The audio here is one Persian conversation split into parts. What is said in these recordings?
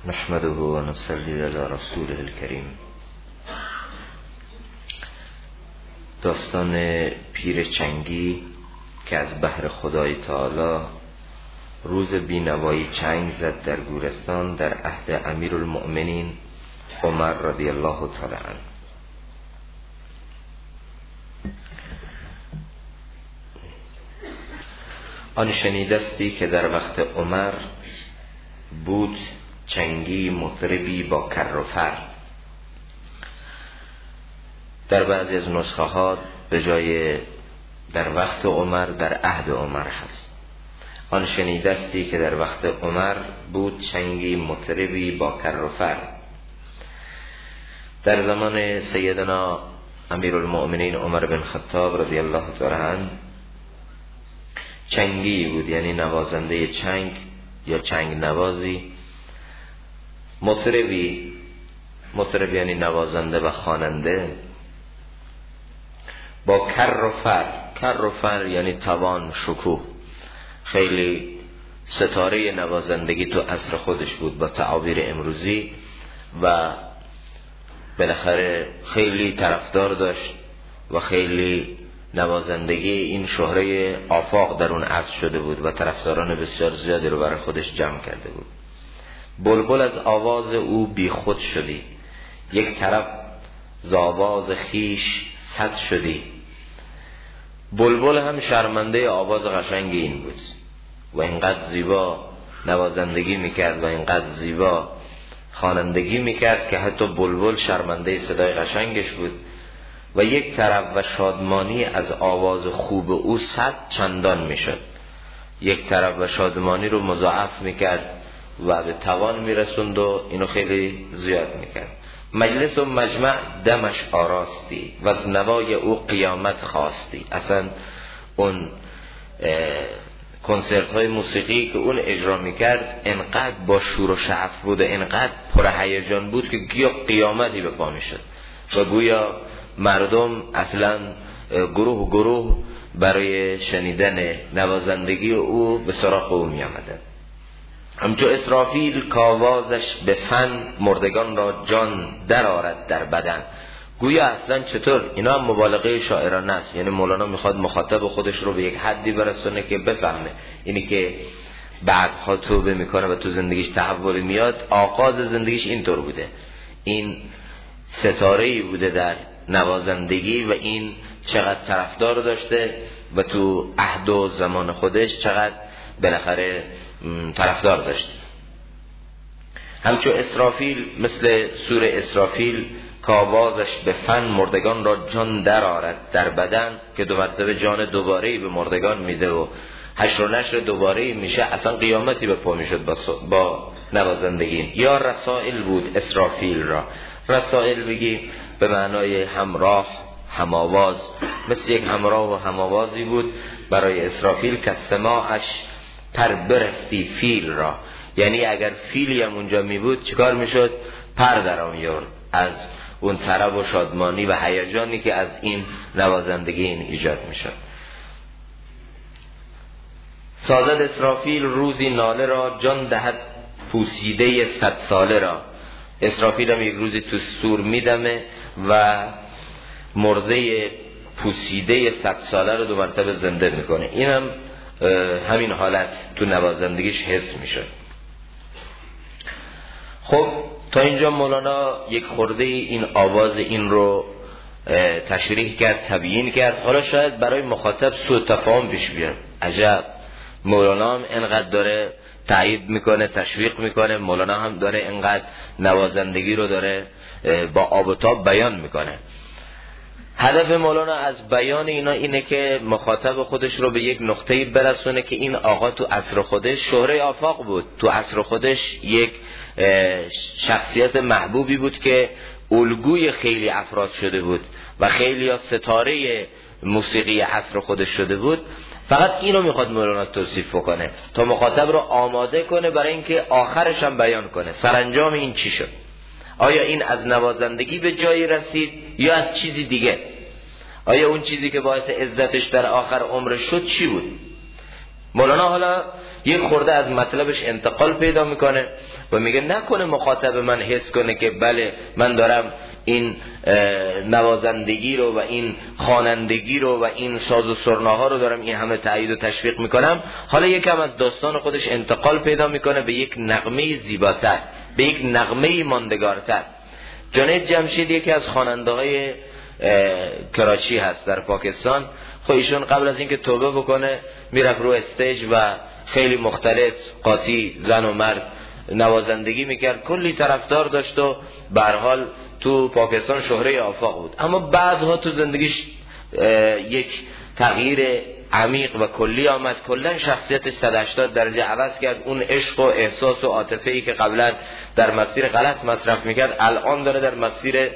نحمده و نصلی علی رسوله الکریم. داستان پیر چنگی که از بحر خدای تعالی روز بینوایی چنگ زد در گورستان در عهد امیرالمؤمنین عمر رضی الله تعالی عنه. آن شنیدستی که در وقت عمر بود چنگی مطربی با کر و فر. در بعضی از نسخه ها به جای در وقت عمر در عهد عمر هست. آن شنیدستی که در وقت عمر بود چنگی مطربی با کر و فر. در زمان سیدنا امیرالمؤمنین عمر بن خطاب رضی الله تعالی عنه چنگی بود، یعنی نوازنده چنگ یا چنگ نوازی. مطرب یعنی نوازنده و خواننده با کر و فر. کر و فر یعنی توان، شکوه. خیلی ستاره نوازندگی تو عصر خودش بود با تعابیر امروزی و بالاخره خیلی طرفدار داشت و خیلی نوازندگی این شهره آفاق در اون عصر شده بود و طرفداران بسیار زیادی رو برای خودش جمع کرده بود. بلبل از آواز او بی خود شدی، یک طرف ز آواز خیش صد شدی. بلبل هم شرمنده آواز قشنگ این بود و اینقدر زیبا نوازندگی میکرد و اینقدر زیبا خوانندگی میکرد که حتی بلبل شرمنده صدای قشنگش بود و یک طرف و شادمانی از آواز خوب او صد چندان میشد. یک طرف و شادمانی رو مضاعف میکرد و به توان میرسوند و اینو خیلی زیاد میکرد. مجلس و مجمع دمش آراستی و از نوای او قیامت خواستی. اصلا اون کنسرت های موسیقی که اون اجرا میکرد انقدر با شور و شعف بود و انقدر پر هیجان بود که گویا قیامتی به پا میشد و گویا مردم اصلا گروه برای شنیدن نوازندگی او به سراغ او می آمدند. همچو اسرافیل کاوازش به فن مردگان را جان در آرد در بدن. گویا اصلا چطور اینا هم مبالغه شاعرانه است، یعنی مولانا میخواد مخاطب خودش رو به یک حدی برسونه که بفهمه اینی که بعدها توبه میکنه و تو زندگیش تحول میاد. آغاز زندگیش اینطور بوده، این ستاره‌ای بوده در نوازندگی و این چقدر طرفدار داشته و تو عهد و زمان خودش چقدر بالاخره طرفدار داشته. همچو اسرافیل، مثل سور اسرافیل که آوازش به فن مردگان را جان در آرد در بدن، که دو مرتبه جان دوباره‌ای به مردگان میده و حشر و نشر دوباره‌ای میشه. اصلا قیامتی به پا میشد با نوازندگی. یا رسائل بود اسرافیل را. رسائل بگی به معنای همراه، هماواز، مثل یک همراه و هماوازی بود برای اسرافیل که سماعش پر برستی فیل را. یعنی اگر فیلی هم اونجا می بود چیکار می شد؟ پر در آورد از اون طرب و شادمانی و هیجانی که از این نوازندگی این ایجاد می شد. سازد اسرافیل روزی ناله را جان دهد پوسیده 100 ساله را. اسرافیل هم یک روزی تو سور میدمه و مرده پوسیده 100 ساله رو 2 مرتبه زنده میکنه. این هم همین حالت تو نوازندگیش حس میشد. خب تا اینجا مولانا یک خورده این آواز این رو تشریح کرد، تبیین کرد. حالا شاید برای مخاطب سوء تفاهم پیش بیاد. عجب، مولانا هم اینقدر داره تایید میکنه، تشویق میکنه، مولانا هم داره اینقدر نوازندگی رو داره با آب و تاب بیان میکنه. هدف مولانا از بیان اینا اینه که مخاطب خودش رو به یک نقطه‌ای برسونه که این آقا تو عصر خودش شهره آفاق بود، تو عصر خودش یک شخصیت محبوبی بود که الگوی خیلی افراد شده بود و خیلی ستاره موسیقی عصر خودش شده بود. فقط اینو میخواد مولانا توصیف کنه تا مخاطب رو آماده کنه برای اینکه آخرش هم بیان کنه سرانجام این چی شد. آیا این از نوازندگی به جایی رسید یا از چیزی دیگه؟ آیا اون چیزی که باعث عزتش در آخر عمرش شد چی بود؟ مولانا حالا یک خورده از مطلبش انتقال پیدا میکنه و میگه نکنه مخاطب من حس کنه که بله من دارم این نوازندگی رو و این خوانندگی رو و این ساز و سرناها رو دارم این همه تایید و تشویق میکنم. حالا یکم از داستان خودش انتقال پیدا میکنه به یک نغمه زیباتر، به یک نغمه ماندگارتر. جنید جمشید یکی از خواننده‌های کراچی هست در پاکستان. خب ایشون قبل از اینکه توبه بکنه میرفت رو استیج و خیلی مختلط قاطی زن و مرد نوازندگی میکرد، کلی طرفدار داشت و به هر حال تو پاکستان شهره آفاق بود. اما بعدها تو زندگیش یک تغییر عمیق و کلی آمد، کلا شخصیتش 180 درجه عوض کرد. اون عشق و احساس و عاطفه‌ای که قبلا در مسیر غلط مصرف میکرد الان داره در مسیر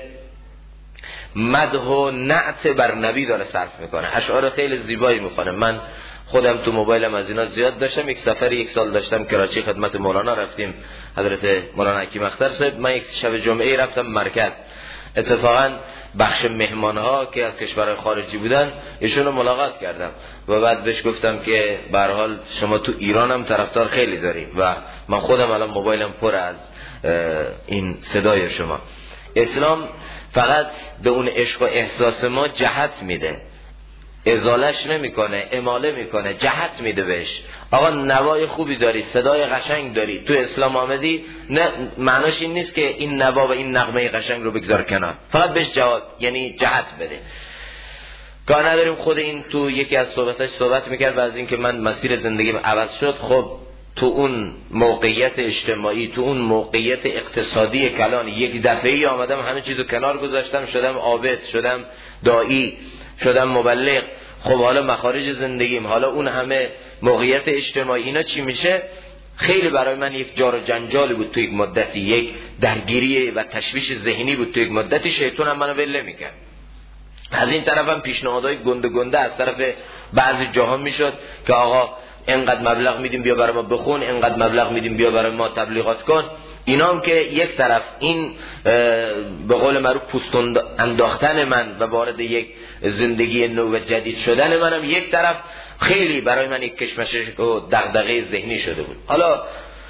مدح و نعت بر نبی داره صرف میکنه. اشعار خیلی زیبایی میخونه. من خودم تو موبایلم از اینا زیاد داشتم. یک سفر 1 سال داشتم کراچی، خدمت مولانا رفتیم، حضرت مولانا حکیم اختر صاحب. من یک شب جمعه رفتم مرکز، اتفاقا بخش مهمانها که از کشورهای خارجی بودن ایشون رو ملاقات کردم و بعد بهش گفتم که به هر حال شما تو ایران هم طرفدار خیلی داری و من خودم الان موبایلم پر از این صدای شما. اسلام فقط به اون عشق و احساس ما جهت میده، ازالش نمیکنه، اماله میکنه، جهت میده بهش. آقا نوای خوبی داری، صدای قشنگ داری، تو اسلام آمدی، نه معناش این نیست که این نوا و این نغمه قشنگ رو بگذار کنار، فقط بهش جواب یعنی جهت بده. کار نداریم. خود این تو یکی از صحبتاش صحبت میکرد و از این که من مسیر زندگیم عوض شد. خب تو اون موقعیت اجتماعی، تو اون موقعیت اقتصادی کلان یک دفعه‌ای آمدم همه چیزو کنار گذاشتم، شدم عابد، شدم داعی، شدم مبلغ. خب حالا مخارج زندگیم، حالا اون همه موقعیت اجتماعی، اینا چی میشه؟ خیلی برای من یک جار و جنجالی بود تو یک مدتی، یک درگیری و تشویش ذهنی بود تو یک مدتی. شیطانم منو ول میکرد. از این طرفم پیشنهادهای گنده گنده از طرف بعضی جاها میشد که آقا اینقدر مبلغ میدیم بیا برای ما بخون، اینقدر مبلغ میدیم بیا برای ما تبلیغات کن. اینا هم که یک طرف این به قول معروف پوست انداختن من و وارد یک زندگی نو و جدید شدن منم یک طرف خیلی برای من یک کشمکش و دغدغه ذهنی شده بود. حالا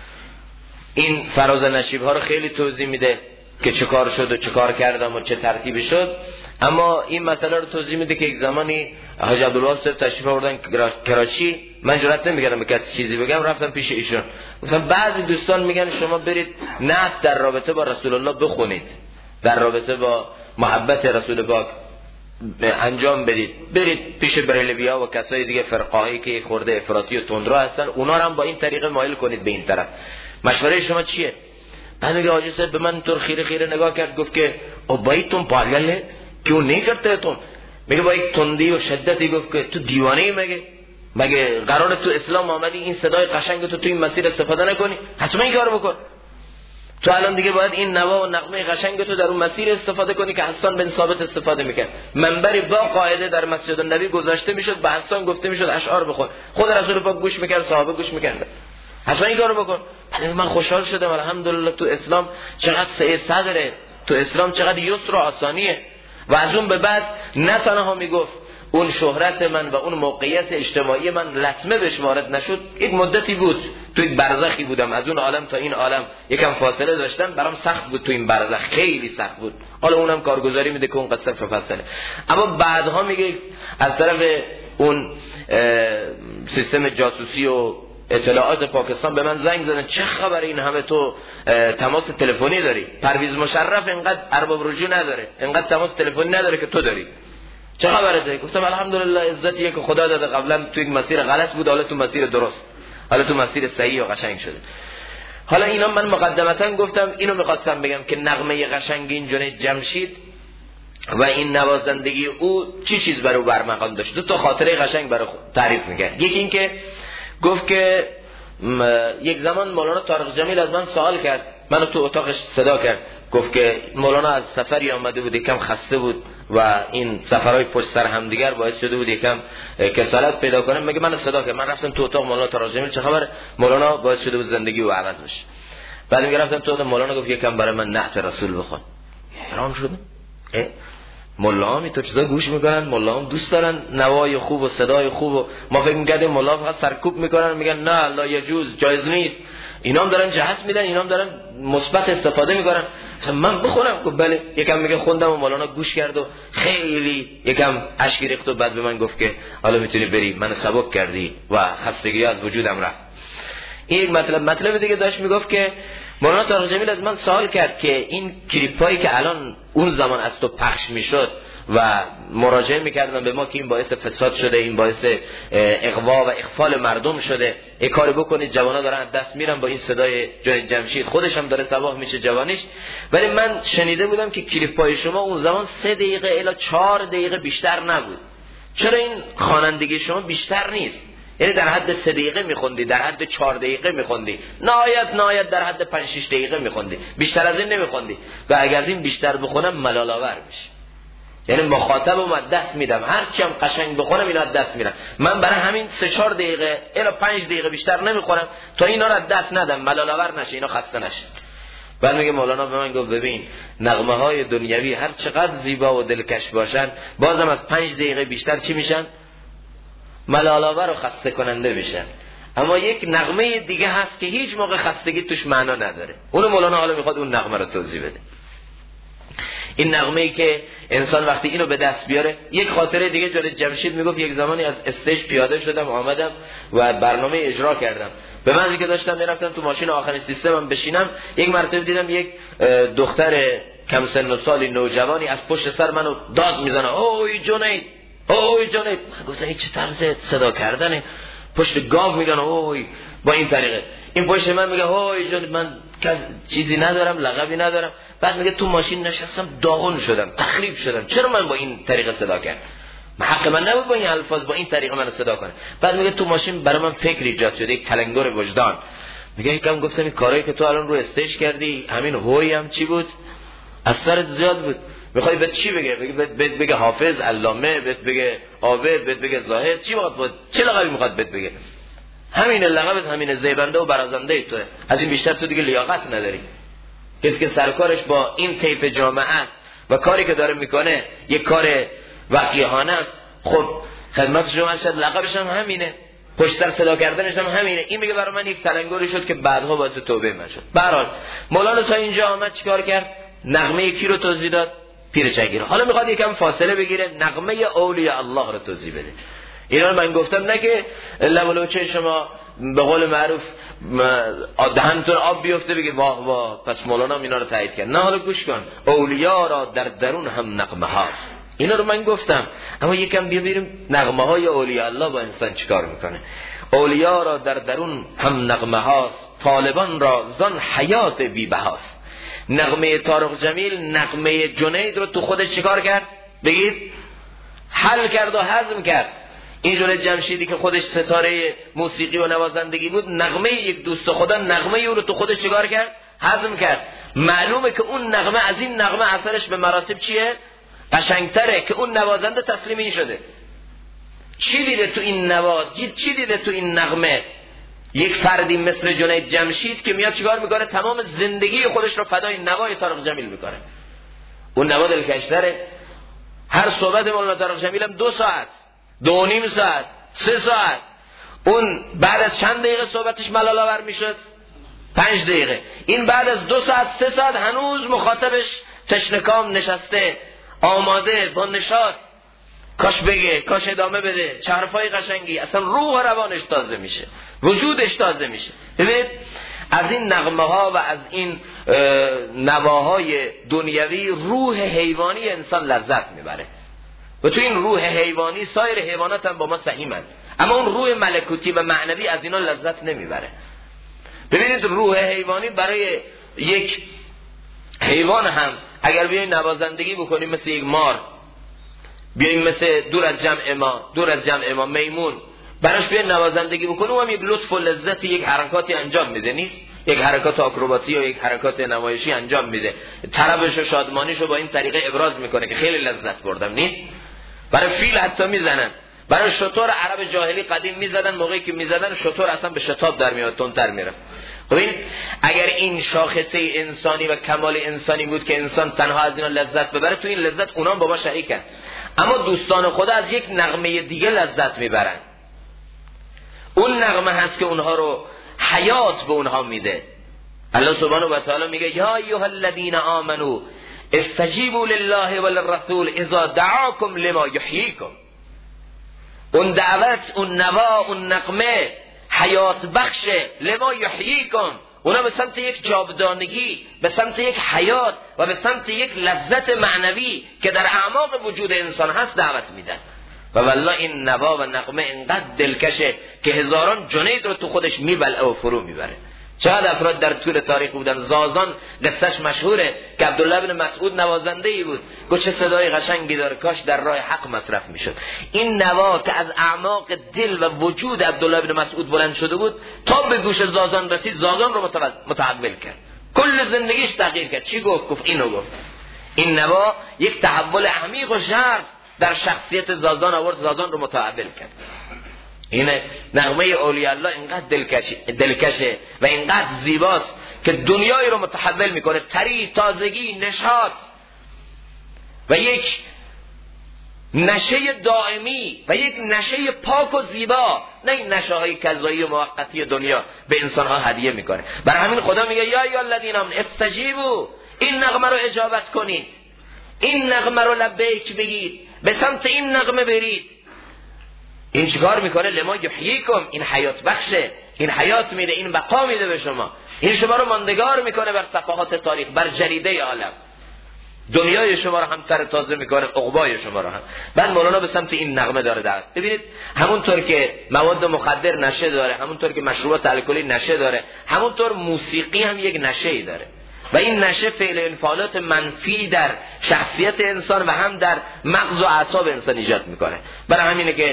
این فراز نشیب ها رو خیلی توضیح میده که چه کار شد و چه کار کردم و چه ترتیبی شد. اما این مسئله رو توضیح میده که یک زمانی حاج عبدالوهاب صاحب تشریف آوردن کراچی، من جرئت نمیکردم به کسی چیزی بگم، رفتم پیش ایشون گفتم بعضی دوستان میگن شما برید نعت در رابطه با رسول الله بخونید، در رابطه با محبت رسول پاک انجام بدید، برید پیش بریلوی‌ها و کسای دیگه فرقاهایی که خورده افراطی و تندرو هستن، اونا رو هم با این طریقه مایل کنید به این طرف. مشوره شما چیه؟ بعد میگه حاجی صاحب به من طور خیره خیره نگاه کرد، گفت که او بھائی تم پاگل ہے کیوں نہیں کرتے تم؟ میگه با یک تندی و شدتی گفت که تو دیوانه ای؟ مگه قراره تو اسلام آمدی این صدای قشنگ تو این مسیر استفاده نکنی؟ حتما این کارو بکن. تو الان دیگه باید این نوا و نغمه قشنگ تو در اون مسیر استفاده کنی که حسان بن ثابت استفاده میکرد. منبری با قاعده در مسجد النبی گذاشته میشد، به حسان گفته میشد اشعار بخون، خود رسول پاک گوش میکرد، صحابه گوش میکردن. حتما این کارو بکن. من خوشحال شدم الحمدلله تو اسلام چقدر سعی صدره، تو اسلام چقدر یسر و آسانیه. و از اون به بعد نه تنها میگفت اون شهرت من و اون موقعیت اجتماعی من لطمه بهش وارد نشد. یک مدتی بود تو یک برزخی بودم، از اون عالم تا این عالم یکم فاصله داشتم، برام سخت بود تو این برزخ، خیلی سخت بود. حالا اونم کارگزاری میده که اون قصه فاصله. اما بعدها میگه از طرف اون سیستم جاسوسی و اطلاعات پاکستان به من زنگ زدن چه خبر این همه تو تماس تلفنی داری؟ پرویز مشرف اینقدر ارباب رجوع نداره، اینقدر تماس تلفنی نداره که تو داری، چه خبرته؟ گفتم الحمدلله عزتیه که خدا داده، قبلا تو یک مسیر غلط بود حالا تو مسیر درست، حالا تو مسیر صحیح و قشنگ شده. حالا اینا من مقدمتا گفتم اینو می‌خواستم بگم که نغمه قشنگ این جنید جمشید و این نوازندگی او چی چیز برای برمقام داشت. دو تا خاطره قشنگ برای تعریف می‌کرد. یکی این که گفت که یک زمان مولانا طارق جمیل از من سوال کرد، منو تو اتاقش صدا کرد، گفت که مولانا از سفری آمده بود، یکم خسته بود و این سفرهای پشت سر هم دیگر باعث شده بود یکم کسالت پیدا کنه. میگه منو صدا کرد، من رفتم تو اتاق مولانا طارق جمیل، چه خبر؟ مولانا باعث شده بود زندگی او عوض بشه. بعد میگه رفتم تو اتاق مولانا، گفت یکم برای من نعت رسول بخون. حیران شدم، ملاها تو چیزا گوش میکنن، ملاها دوست دارن نوای خوب و صدای خوب و ما فکر می‌کردیم ملاها فقط سرکوب میکنن، میگن نه لا یجوز، جایز نیست. اینا هم دارن جهت میدن، اینا هم دارن مثبت استفاده میکنن. مثلا من بخونم گفت بله، یکم میگه خوندم و مولانا گوش کرد و خیلی یکم اشک ریخت و بعد به من گفت که حالا میتونی بری، منو سبک کردی و خستگی از وجودم رفت. این مطلب دیگه داشت میگفت که مولانا طارق جمیل از من سوال کرد که این کلیپایی که الان اون زمان از تو پخش میشد و مراجعه میکردن به ما که این باعث فساد شده، این باعث اغوا و اغفال مردم شده، این کاری بکنید، جوانا دارن از دست میرن با این صدای جنید جمشید، خودش هم داره تباه میشه جوانیش. ولی من شنیده بودم که کلیپای شما اون زمان 3 دقیقه الی 4 دقیقه بیشتر نبود. چرا این خوانندگی شما بیشتر نیست؟ یعنی در حد 3 دقیقه میخوندی، در حد 4 دقیقه میخوندی، نهایت در حد 5-6 دقیقه میخوندی، بیشتر از این نمیخوندی. و اگر از این بیشتر بخونم ملال آور میشه. یعنی مخاطبم از دست میدم، هر چی هم قشنگ بخونم اینا از دست میرم. من برای همین 3-4 دقیقه الی 5 دقیقه بیشتر نمیخونم تا اینا رو از دست ندم، ملال آور نشه، اینا خسته نشه. بعد میگه مولانا به من گفت ببین نغمه های دنیوی هر چقدر زیبا و دلکش باشن، بازم از 5 دقیقه بیشتر چی میشن؟ ملال آور و خسته کننده میشن. اما یک نغمه دیگه هست که هیچ موقع خستگی توش معنا نداره. اون مولانا حالا میخواد اون نغمه رو توضیح بده. این نغمه‌ای که انسان وقتی اینو به دست بیاره. یک خاطره دیگه جنید جمشید میگفت یک زمانی از استیج پیاده شدم آمدم و برنامه اجرا کردم. به من که داشتم میرفتم تو ماشین آخرین سیستمم بشینم، یک مرتبه دیدم یک دختر کم سن و سالی نوجوانی از پشت سر منو داد میزنه، اوی جنید، اوی جنید. من گفتم این چه طرز صدا کردنه؟ پشت گاو میگن اوی، با این طریقه. این پشت من میگه اوی جنید، من چیزی ندارم، لقبی ندارم. بعد میگه تو ماشین نشستم داغون شدم، تخریب شدم، چرا من با این طریقه صدا کردم؟ حق من نبود با این الفاظ با این طریقه منو صدا کنه. بعد میگه تو ماشین برای من فکر ایجاد شده، یک تلنگر وجدان. میگه یکم گفتم این کارایی که تو الان رو استیج کردی، همین هوی هم چی بود؟ اثرت زیاد بود. میخوای به چی بگه؟ بگه حافظ، علامه، بگه عابد، بگه زاهد، چی میخواد؟ چه لقبی میخواد بگه؟ همین لقبت همین زیبنده و برازنده توه. از این بیشتر تو دیگه لیاقت نداری. کسی که سرکارش با این طیف جامعه است و کاری که داره میکنه یک کار وقیحانه است، خب خدمت شما شد لقبش هم همینه، پشت سر صدا کردنش هم همینه. این میگه برای من یک تلنگری شد که بعدها باعث توبه من شد. به هر حال مولانا تا اینجا آمد چیکار کرد؟ نغمه کی رو توضیح داد؟ پیر چگیر. حالا میخواد یکم فاصله بگیره، نغمه اولیاء الله رو توضیح بده. اینا من گفتم نه که لولوچه شما به قول معروف دهنتون آب بیفته بگید واه واه پس مولانا اینا رو تایید کرد. نه، حالا گوش کن، اولیاء را در درون هم نغمه هاست. اینا رو من گفتم، اما یکم بیاریم نغمه های اولیاء الله با انسان چیکار میکنه. اولیاء را در درون هم نغمه هاست، طالبان را زان حیات بی بهاست. نغمه طارق جمیل نغمه جنید رو تو خودش چیکار کرد؟ بگید حل کرد و هضم کرد. این جنید جمشیدی که خودش ستاره موسیقی و نوازندگی بود، نغمه یک دوست خدا، نغمه او رو تو خودش چیکار کرد؟ هضم کرد. معلومه که اون نغمه از این نغمه اثرش به مراتب چیه؟ قشنگتره که اون نوازنده تسلیم این شده. چی دیده تو این نواز؟ چی دیده تو این نغمه؟ یک فردی مثل جنید جمشید که میاد چیکار میکنه؟ تمام زندگی خودش رو فدای نوای طارق جمیل میکنه. اون نوا دلکش‌تره. هر صحبت مولانا طارق جمیل هم 2 ساعت، 2.5 ساعت، 3 ساعت. اون بعد از چند دقیقه صحبتش ملال آور میشد؟ 5 دقیقه. این بعد از 2 ساعت 3 ساعت هنوز مخاطبش تشنکام نشسته، آماده، با نشاط، کاش بگه، کاش ادامه بده، چه حرفای قشنگی. اصلا روح و روانش تازه میشه، وجودش تازه میشه. ببینید از این نغمه ها و از این نواهای دنیوی روح حیوانی انسان لذت میبره و تو این روح حیوانی سایر حیوانات هم با ما سهیمند، اما اون روح ملکوتی و معنوی از اینا لذت نمیبره. ببینید روح حیوانی برای یک حیوان هم اگر بیاییم نوازندگی بکنیم مثل یک مار، بیاییم مثل دور از جمع ما میمون براش بیاییم نوازندگی بکنیم، و هم یک لطف و لذت، یک حرکاتی انجام میده، نیست؟ یک حرکات آکروباتی و یک حرکات نمایشی انجام میده، طربش و شادمانیش رو با این طریقه ابراز میکنه که خیلی لذت بردم، نیست؟ برای فیل حتی میزنن، برای شتر عرب جاهلی قدیم میزدن، موقعی که میزدن شتر اصلا به شتاب در میاد، تندتر میره. ببین اگر این شاخصه انسانی و کمال انسانی بود که انسان تنها از اینا لذت ببره، تو این لذت اونا هم بابا شریکن. اما دوستان خدا از یک نغمه دیگه لذت میبرن. اون نغمه هست که اونها رو حیات به اونها میده. الله سبحانه و تعالی میگه یا ایها الذین آمنو استجیبوا لله وللرسول اذا دعاکم لما یحییکم. اون دعوت، اون نوا، اون نغمه حیات بخش لما یحییکم، اونا به سمت یک جاودانگی، به سمت یک حیات و به سمت یک لذت معنوی که در اعماق وجود انسان هست دعوت میدن. و والله این نوا و نغمه اینقدر دلکشه که هزاران جنید رو تو خودش میبلعه و فرو میبره. چقدر افراد در طول تاریخ بودن. زازان قصهش مشهوره که عبدالله بن مسعود نوازنده ای بود، گفت چه صدای قشنگی داره، کاش در راه حق مصرف میشد. این نوا که از اعماق دل و وجود عبدالله بن مسعود بلند شده بود تا به گوش زازان رسید، زازان رو متحول کرد، کل زندگیش تغییر کرد. چی گفت؟ اینو گفت. این نوا یک تحول عمیق و ژرف در شخصیت زازان آورد، زازان رو متحول کرد. این نغمه اولیاء الله اینقدر دلکشه و اینقدر زیباست که دنیای رو متحول میکنه. طری، تازگی، نشاط و یک نشه دائمی و یک نشه پاک و زیبا، نه این نشه های کذایی و موقتی دنیا به انسان ها هدیه میکنه. برای همین خدا میگه یا ایها الذین آمنوا استجیبوا، این نغمه رو اجابت کنید، این نغمه رو لبیک بگید، به سمت این نغمه برید. این چیکار میکنه؟ لما یحییکم، این حیات بخشه، این حیات میده، این بقا میده به شما، این شما رو ماندگار میکنه بر صفحات تاریخ، بر جریده عالم، دنیای شما رو هم تر تازه میکنه، عقبای شما رو هم. بعد مولانا به سمت این نغمه داره دعوت. ببینید همونطور که مواد مخدر نشه داره، همونطور که مشروبات الکلی نشه داره، همونطور موسیقی هم یک نشه‌ای داره و این نشه فعل انفعالات منفی در شخصیت انسان و هم در مغز و اعصاب انسان ایجاد میکنه. برای همینه که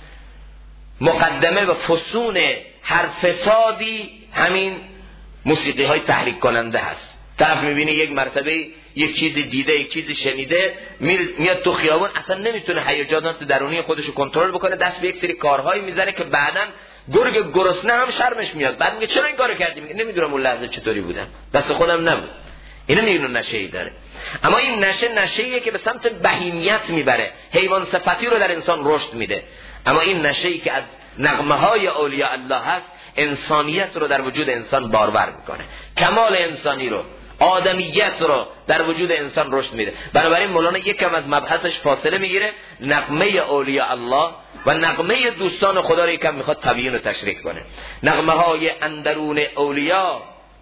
مقدمه و فسون هر فسادی همین موسیقی های تحریک کننده هست. طرف میبینه یک مرتبه یک چیزی دیده، یک چیزی شنیده، میاد تو خیابون اصلا نمیتونه هیجانات درونی خودش رو کنترل بکنه، دست به یک سری کارهایی میزنه که بعداً گرگ گرسنه هم شرمش میاد. بعد میگه چرا این کارو کردی؟ میگه نمیدونم اون لحظه چطوری بودم، دست خودم نبود. اینو میگن نشه‌ای داره. اما این نشه‌ایه که به سمت بهیمیت میبره، حیوان صفتی رو در انسان رشد میده. اما این نشه‌ای که از نغمه های اولیاء الله هست، انسانیت رو در وجود انسان بارور میکنه، کمال انسانی رو، آدمیت رو در وجود انسان رشد میده. بنابراین مولانا یکم از مبحثش فاصله میگیره، نغمه اولیاء الله و نغمه دوستان خدا رو یکم میخواد تبیین و تشریح کنه. نغمه های اندرون اولیاء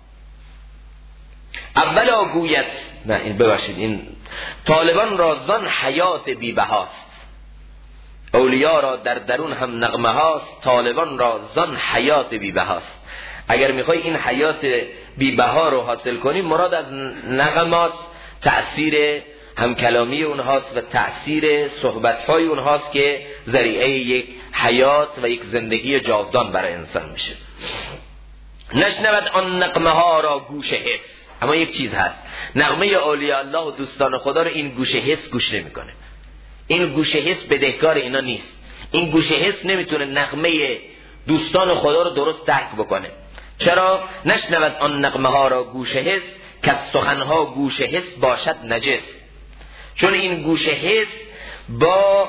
اولا گوید، نه این ببخشید، این طالبان را زان حیات بی بهاست. اولیاء را در درون هم نغمه هاست، طالبان را زان حیات بی بهاست. اگر میخوای این حیات بی بها رو حاصل کنی، مراد از نغمات تأثیر همکلامی اونهاست و تأثیر صحبت‌های اونهاست که ذریعه یک حیات و یک زندگی جاودان برای انسان میشه. نشنود آن نغمه ها را گوش حس. اما یک چیز هست، نغمه اولیاء الله و دوستان خدا رو این گوش حس گوش نمیکنه. این گوش حس بدهکار اینا نیست. این گوش حس نمیتونه نغمه دوستان خدا رو درست درک بکنه. چرا؟ نشنود آن نغمه ها را گوش حس، که سخنها گوش حس باشد نجس. چون این گوش حس با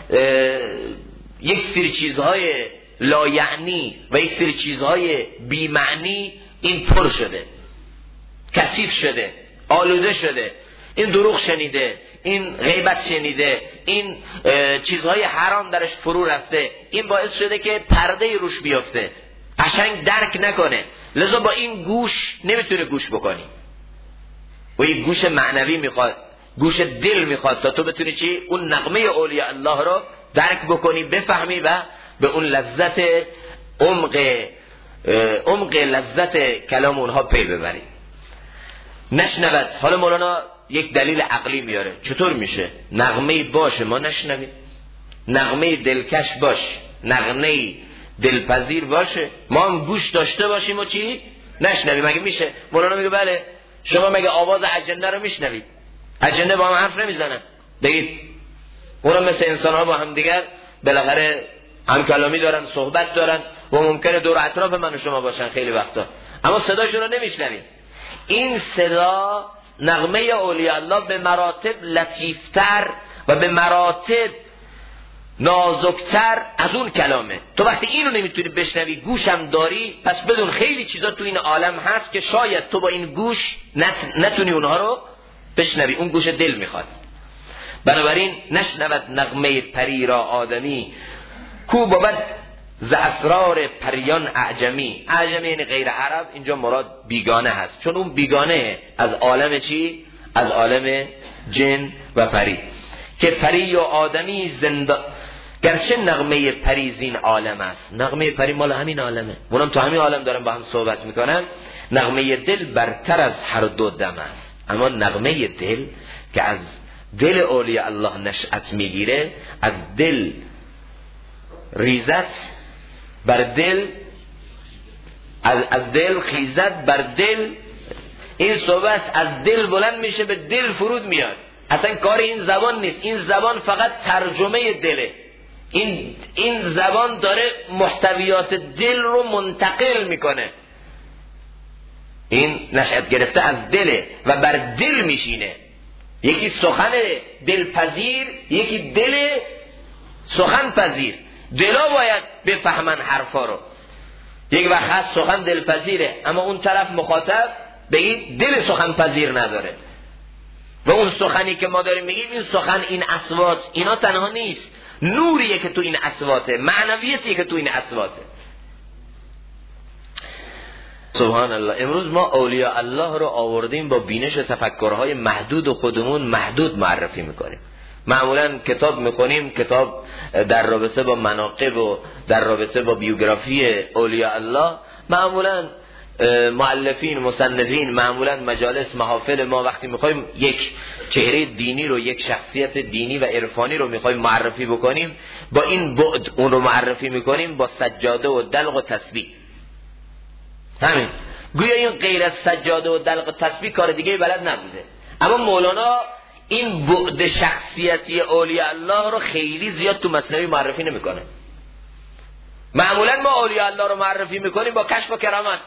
یک سری چیزهای لایعنی و یک سری چیزهای بی‌معنی این پر شده، کثیف شده، آلوده شده. این دروغ شنیده، این غیبت شنیده، این چیزهای حرام درش فرو رفته، این باعث شده که پرده روش بیفته، قشنگ درک نکنه. لذا با این گوش نمیتونه گوش بکنی. و این گوش معنوی میخواد، گوش دل میخواد تا تو بتونی چی؟ اون نغمه اولیاء الله رو درک بکنی، بفهمی و به اون لذت عمق لذت کلام اونها پی ببری. نشنود. حالا مولانا یک دلیل عقلی میاره. چطور میشه نغمه باشه ما نشنویم؟ نغمه دلکش باش، نغمه دلپذیر باشه، ما هم گوش داشته باشیم و چی؟ نشنویم. مگه میشه؟ مولانا میگه بله. شما مگه آواز اجنه رو میشنوید؟ اجنه با هم حرف نمیزنن. بگید اونا مثل انسان ها با هم دیگر بالاخره هم کلامی دارن، صحبت دارن و ممکنه دور اطراف من و شما باشن خیلی وقتا، اما صداشون رو نمیشنویم. این صدا نغمه اولیاء الله به مراتب لطیفتر و به مراتب نازکتر از اون کلامه. تو وقتی اینو نمیتونی بشنوی، گوشم داری، پس بدون خیلی چیزا تو این عالم هست که شاید تو با این گوش نتونی اونها رو بشنوی. اون گوش دل میخواد. بنابراین نشنود نغمه پری را آدمی، کو بود ز اسرار پریان اعجمی. اعجمی یعنی غیر عرب، اینجا مراد بیگانه هست، چون اون بیگانه از عالم چی؟ از عالم جن و پری. که پری و آدمی زنده، گرچه نغمه پری زین عالم است. نغمه پری مال همین عالمه، اونم تو همین عالم دارن با هم صحبت میکنن. نغمه دل برتر از هر دو دم است. اما نغمه دل که از دل اولیاء الله نشأت میگیره، از دل ریزت بر دل، از دل خیزت بر دل. این صحبت از دل بلند میشه به دل فرود میاد. اصلا کار این زبان نیست، این زبان فقط ترجمه دله. این زبان داره محتویات دل رو منتقل میکنه. این نشأت گرفته از دله و بر دل میشینه. یکی سخن دلپذیر، یکی دل سخن پذیر. دلا باید بفهمن حرفا رو. یک وقت هست سخن دلپذیره، اما اون طرف مخاطب به این دل سخن پذیر نداره. و اون سخنی که ما داریم میگیم، این سخن، این اصوات، اینا تنها نیست، نوریه که تو این اصواته، معنویتیه که تو این اصواته. سبحان الله. امروز ما اولیاء الله رو آوردیم با بینش و تفکرهای محدود و خودمون محدود معرفی میکنیم. معمولا کتاب میکنیم، کتاب در رابطه با مناقب و در رابطه با بیوگرافی اولیاء الله، معمولا مؤلفین مصنفین، معمولا مجالس محافل ما وقتی میخوایم یک چهره دینی رو، یک شخصیت دینی و عرفانی رو میخوایم معرفی بکنیم، با این بعد اون رو معرفی میکنیم، با سجاده و دلق و تسبیح. همین گویا این غیر از سجاده و دلق و تسبیح کار دیگه بلد نبوده. اما مولانا این بعد شخصیتی اولیاء الله رو خیلی زیاد تو مثنوی معرفی نمیکنه. معمولا ما اولیاء الله رو معرفی میکنیم با کشف و کرامت،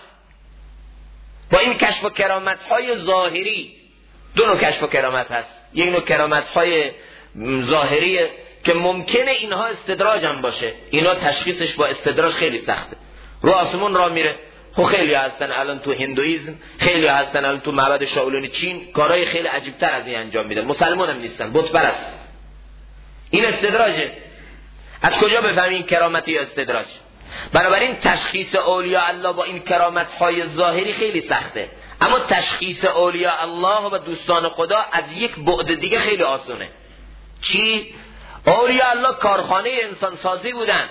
با این کشف و کرامت های ظاهری. دو نوع کشف و کرامت هست. یک نوع کرامت های ظاهری که ممکنه اینها استدراج هم باشه، اینا تشخیصش با استدراج خیلی سخته. رو آسمون را میره، خب خیلی هستن الان تو هندویزم، خیلی هستن الان تو معبد شاولین چین کارهای خیلی عجیبتر از این انجام میدن، مسلمان هم نیستن، بت پرست. این استدراجه. از کجا بفهمیم کرامتی یا استدراج؟ بنابراین تشخیص اولیاء الله با این کرامت های ظاهری خیلی سخته، اما تشخیص اولیاء الله و دوستان خدا از یک بعد دیگه خیلی آسونه. چی؟ اولیاء الله کارخانه انسان سازی بودن،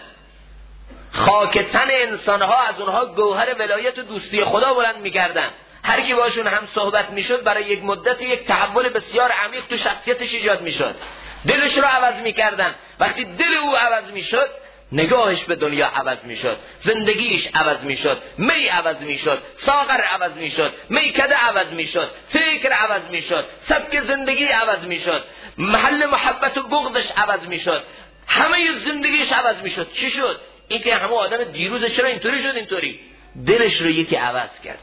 خاک تن انسان ها از اونها گوهر ولایت و دوستی خدا بلند می‌کردن. هر کی باشون هم صحبت میشد برای یک مدت یک تحول بسیار عمیق تو شخصیتش ایجاد میشد. دلش رو عوض می‌کردن. وقتی دل او عوض میشد، نگاهش به دنیا عوض میشد، زندگیش عوض میشد، می عوض میشد، ساغر عوض میشد، میکده عوض میشد، فکر عوض میشد، سبک زندگی عوض میشد، محل محبت و بغضش عوض میشد، همه زندگیش عوض میشد. چی شد؟ این که همه آدم دیروز چرا اینطوری شد؟ اینطوری دلش رو یکی عوض کرد.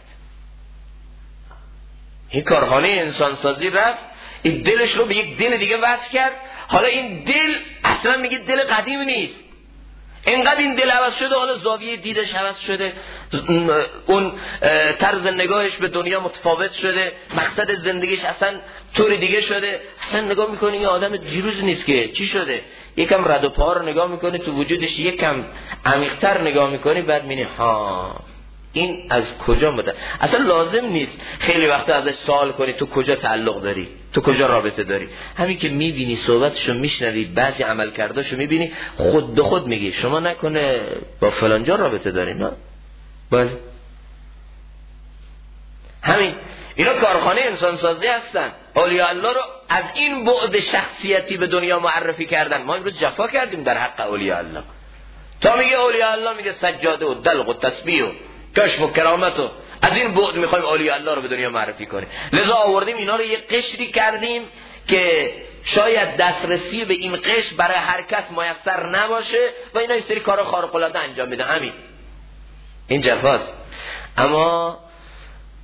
این کارخانه انسانسازی رفت، این دلش رو به یک دل دیگه وصل کرد. حالا این دل اصلا میگه دل قدیم نیست، اینقدر این دل عوض شده، حالا زاویه دیدش عوض شده، اون طرز نگاهش به دنیا متفاوت شده، مقصد زندگیش اصلا طور دیگه شده. اصلا نگاه میکنی یه آدم دیروز نیست که چی شده. یکم رد و پا رو نگاه میکنی تو وجودش، یکم عمیق‌تر نگاه میکنی، بعد میبینی ها این از کجا بوده. اصلا لازم نیست خیلی وقتا ازش سوال کنی تو کجا تعلق داری، تو کجا رابطه داری. همین که میبینی صحبتشو میشنوی، بعضی عمل کرداشو میبینی، خود به خود میگی شما نکنه با فلان جا رابطه داری؟ نه بله. همین اینا کارخانه انسانسازی هستن. اولیاء الله رو از این بعد شخصیتی به دنیا معرفی کردن. ما امروز جفا کردیم در حق اولیاء الله. تا میگه اولیاء الله میگه سجاده و دلق و تسبیح و کشف و کرامت و از این بعد میخوایم اولیاء الله رو به دنیا معرفی کنیم. لذا آوردیم اینا رو یک قشری کردیم که شاید دسترسی به این قشر برای هر کس میسر نباشه و اینا این سری کارا خارق العاده انجام میدن. همین این جفاست. اما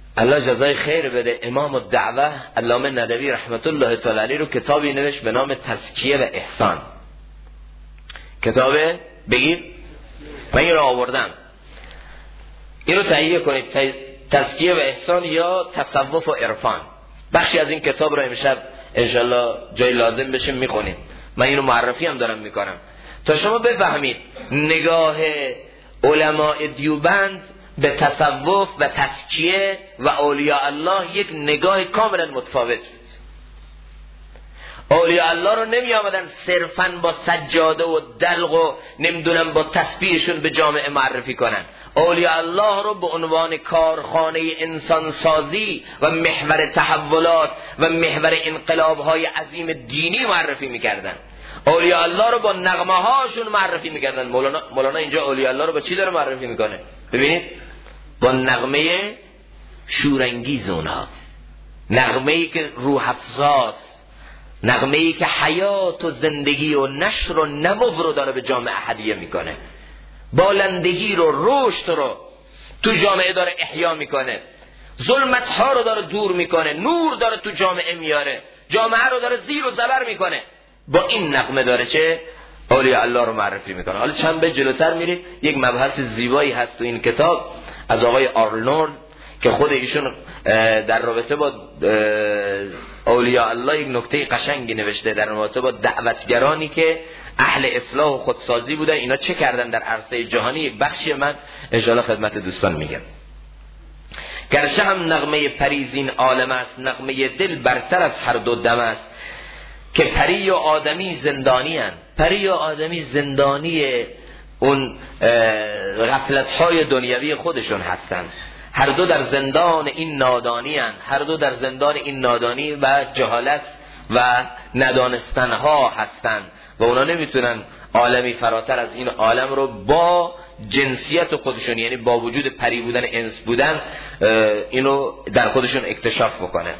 الله جزای خیر بده امام الدعوه علامه ندوی رحمت الله تعالی علیه رو کتابی نوشت به نام تزکیه و احسان. کتابه بگید من این رو آوردم، این رو تهیه کنید، تزکیه و احسان یا تصوف و عرفان. بخشی از این کتاب رو امشب انشالله جای لازم بشه میخونیم. من اینو معرفی هم دارم میکنم تا شما بفهمید نگاه علماء دیوبند به تصوف و تزکیه و اولیاء الله یک نگاه کاملا متفاوت بود. اولیاء الله رو نمی آمدن صرفاً با سجاده و دلق و نمیدونم با تسبیحشون به جامعه معرفی کنن. اولیاء الله رو به عنوان کارخانه انسانسازی و محور تحولات و محور انقلاب‌های عظیم دینی معرفی میکردن. اولیاء الله رو با نغمه هاشون معرفی میکردن. مولانا اینجا اولیاء الله رو با چی داره معرفی میکنه؟ ببینید، با نغمه شورانگیز اونها، نغمه‌ای که روح افزاست، نغمه‌ای که حیات و زندگی و نشر و نمو رو داره به جامعه هدیه میکنه، بالندگی رو، رشد رو تو جامعه داره احیا میکنه، ظلمت ها رو داره دور میکنه، نور داره تو جامعه میاره، جامعه رو داره زیر و زبر میکنه. با این نغمه داره چه اولیاء الله رو معرفی میکنه. حالا چند به جلوتر میرید یک مبحث زیبایی هست تو این کتاب از آقای آرنولد که خود ایشون در رابطه با اولیاء الله یک نکته قشنگی نوشته در رابطه با دعوتگرانی که اهل اصلاح و خودسازی بودن، اینا چه کردن در عرصه جهانی. یک بخشی من انشاءالله خدمت دوستان میگم. گرچه هم نغمه پریزین عالم است، نغمه دل برتر از هر دو دم است، که پری و آدمی زندانی هستند. پری و آدمی زندانی اون غفلت‌های دنیوی خودشون هستند. هر دو در زندان این نادانی هستند، هر دو در زندان این نادانی و جهالت و ندانستنها هستند و اونا نمیتونن عالمی فراتر از این عالم رو با جنسیت خودشون، یعنی با وجود پری بودن، انس بودن، اینو در خودشون اکتشاف بکنه.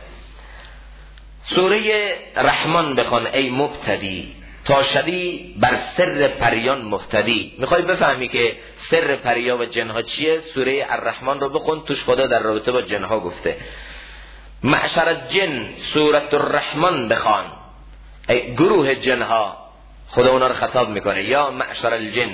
سوره رحمان بخوان ای مبتدی تا شدی بر سر پریان مهتدی. میخوای بفهمی که سر پریا و جنها چیه؟ سوره الرحمن رو بخون، توش خدا در رابطه با جنها گفته. معشر الجن سورة الرحمن بخوان، ای گروه جنها، خدا اونا رو خطاب میکنه یا معشر الجن.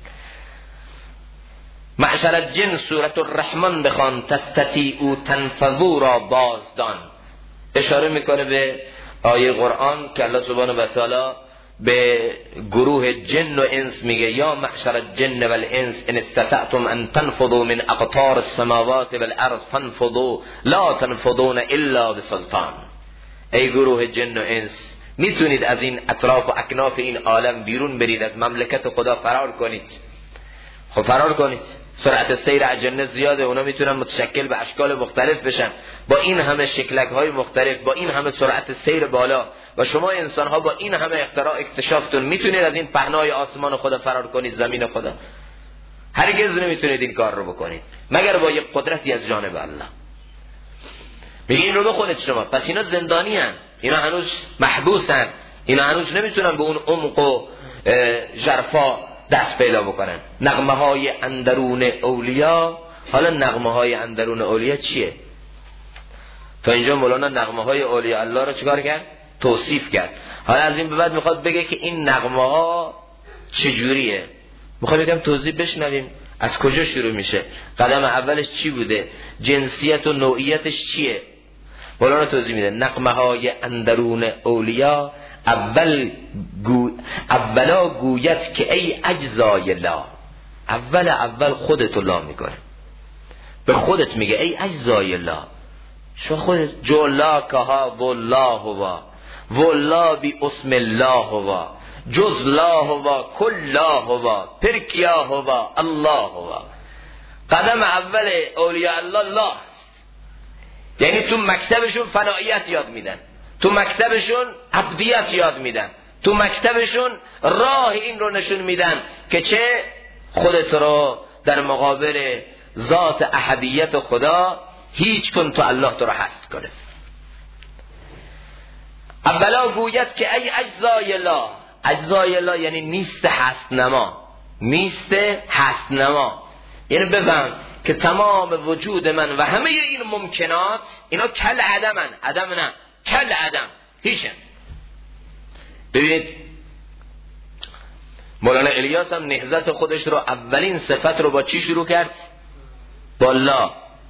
معشر الجن سورة الرحمن بخوان تستطیعوا تنفذوا را بازدان. اشاره میکنه به آیه قرآن که الله سبحانه و تعالی به گروه جن و انس میگه یا معشر الجن والانس ان استطعتم ان تنفذوا من اقطار السماوات والارض فانفذوا لا تنفذون الا بسلطان. ای گروه جن و انس، میتونید از این اطراف و اکناف این عالم بیرون برید، از مملکت خدا فرار کنید. خب فرار کنید. سرعت سیر اجنه زیاده، اونا میتونن متشکل به اشکال مختلف بشن، با این همه شکلک های مختلف، با این همه سرعت سیر بالا، و شما انسان ها با این همه اختراع اکتشافتون میتونید از این پهنای آسمان خدا فرار کنید، زمین خدا؟ هرگز نمیتونید این کار رو بکنید مگر با یک قدرتی از جانب الله. میگه این رو بخونید شما. پس اینا زندانی هن، اینا هنوز محبوس هن، اینا هنوز نمیتونن به اون عمق و ژرفا دست پیدا بکنن. نغمه های اندرون اولیاء. حالا نغمه های اندرون اولیاء چیه؟ تا اینجا مولانا نغمه های اولیاء الله رو چیکار کرد؟ توصیف کرد. حالا از این به بعد میخواد بگه که این نغمه ها چجوریه. میخواد یکم توضیح بشنویم از کجا شروع میشه، قدم اولش چی بوده، جنسیت و نوعیتش چیه. مولانا توضیح میده. نغمه های اندرون اولیاء اولا گوید که ای اجزای لا. اول خودت لا میکنه، به خودت میگه ای اجزای لا. شما خودت جولا کها والله هوا والله بی اسم الله هوا جز لا هوا کل لا هوا پرکیا هوا الله هوا. قدم اول اولیاء الله لا است. یعنی تو مکتبشون فنائیت یاد میدن، تو مکتبشون عبدیت یاد میدن، تو مکتبشون راه این رو نشون میدن که چه خودت رو در مقابل ذات احدیت خدا هیچ کن تو الله تو رو هست کنه. اولا گوید که ای اجزای لا. اجزای لا یعنی نیست هست نما، نیست هست نما. یعنی بفهم که تمام وجود من و همه این ممکنات اینا کل عدمن. عدم نه، کل عدم، هیچن. ببینید مولانا الیاس هم نهضت خودش رو اولین صفت رو با چی شروع کرد؟ با لا.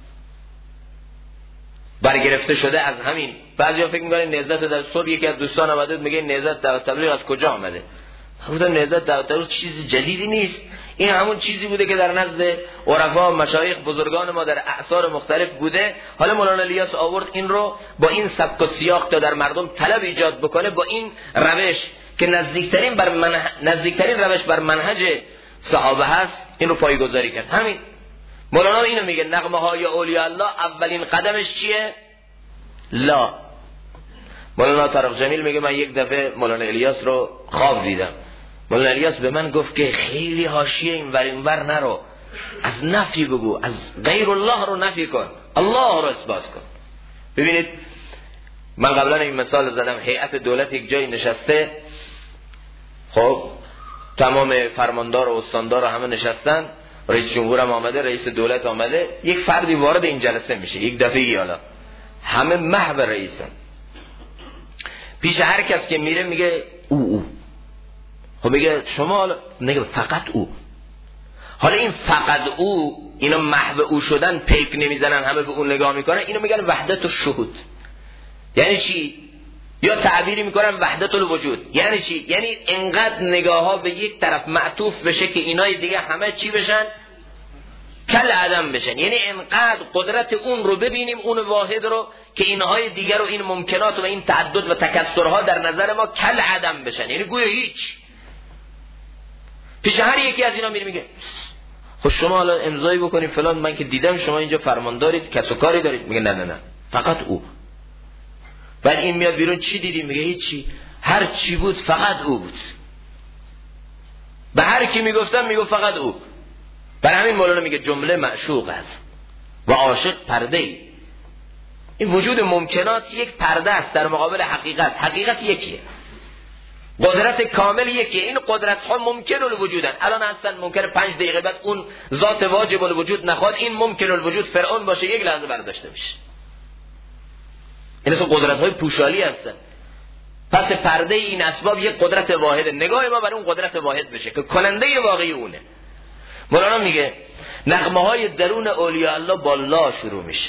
برگرفته شده از همین. بعضیا فکر می‌کنن نهضت در صبح یکی از دوستان اومده میگه نهضت دعوت تبلیغ از کجا آمده؟ گفتم نهضت دعوت تبلیغ چیز جدیدی نیست، این همون چیزی بوده که در نزد عرفا مشایخ بزرگان ما در اعصار مختلف بوده. حالا مولانا الیاس آورد این رو با این سبک و سیاق تا در مردم طلب ایجاد بکنه، با این روش که نزدیکترین روش بر منهج صحابه هست، این رو پایه‌گذاری کرد. همین مولانا اینو میگه نغمه های اولیاء الله اولین قدمش چیه؟ لا. مولانا طارق جمیل میگه من یک دفعه مولانا الیاس رو خواب دیدم. مولانا الیاس به من گفت که خیلی حاشیه این ور نرو، از نفی بگو، از غیر الله رو نفی کن، الله رو اثبات کن. ببینید من قبلا این مثال زدم، هیئت دولت یک جایی نشسته، خب تمام فرماندار و استاندار رو همه نشستن، رئیس جمهور هم آمده، رئیس دولت آمده، یک فردی وارد این جلسه میشه یک دفعه، حالا همه محو رئیسن، پیش هر کس که میره میگه او. خب میگه شما، نگه فقط او. حالا این فقط او، اینا محو او شدن، پیک نمیزنن، همه به اون نگاه میکنن، اینو میگن وحدت الشهود. یعنی چی؟ یا تعبیری میکنن وحدت الوجود. یعنی چی؟ یعنی انقدر نگاه ها به یک طرف معطوف بشه که اینای دیگه همه چی بشن؟ کل عدم بشن. یعنی انقدر قدرت اون رو ببینیم، اون واحد رو، که اینهای دیگر رو، این ممکنات و این تعدد و تکثرها در نظر ما کل عدم بشن، یعنی گویا هیچ. پیش هر یکی از اینا میگه خب شما حالا امضایی بکنید فلان، من که دیدم شما اینجا فرمان دارید، کس و کاری دارید. میگه نه فقط او. بعد این میاد بیرون چی دیدی؟ میگه هیچی، هر چی بود فقط او بود. به هر کی میگفتم میگفت فقط او. برای همین مولانا میگه جمله معشوق است و عاشق پرده ای. این وجود ممکنات یک پرده است در مقابل حقیقت. حقیقت یکیه، قدرت کامل یکیه. این قدرت ها ممکن الوجودن. الان هستن ممکنه 5 دقیقه بعد اون ذات واجب الوجود نخواد، این ممکن الوجود فرعون باشه، یک لحظه برداشته بشه. این اصلا قدرت های پوشالی هستن. پس پرده این اسباب یک قدرت واحده، نگاه ما بر اون قدرت واحد بشه که کننده واقعی اونه. مولانا میگه نغمه های درون اولیاء الله با لا شروع میشه.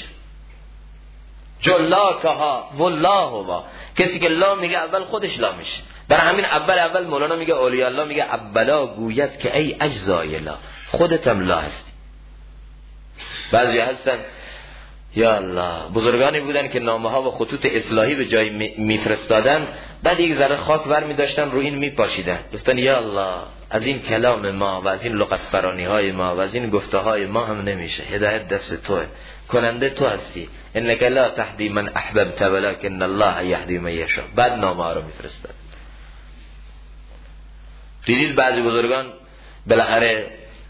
جلاکها والله وا. کسی که لا میگه اول خودش لا میشه. برای همین اول مولانا میگه اولیاء الله میگه اولا گوید که ای اجزای لا، خودتم لا هستی. بعضی هستن یا الله بزرگانی بودن که نامه ها و خطوط اصلاحی به جای میفرستادن، بعد یک ذره خاک ور میداشتن رو این میپاشیدن، گفتن یا الله از این کلام ما و از این لغت فرانی های ما و از این گفته های ما هم نمیشه، هدایت دست توه، کننده تو هستی، انک لا تهدی من احببت ولکن الله یهدی من یشاء. بعد نامه ها رو میفرستاد. دیدید بعضی بزرگان بالاخره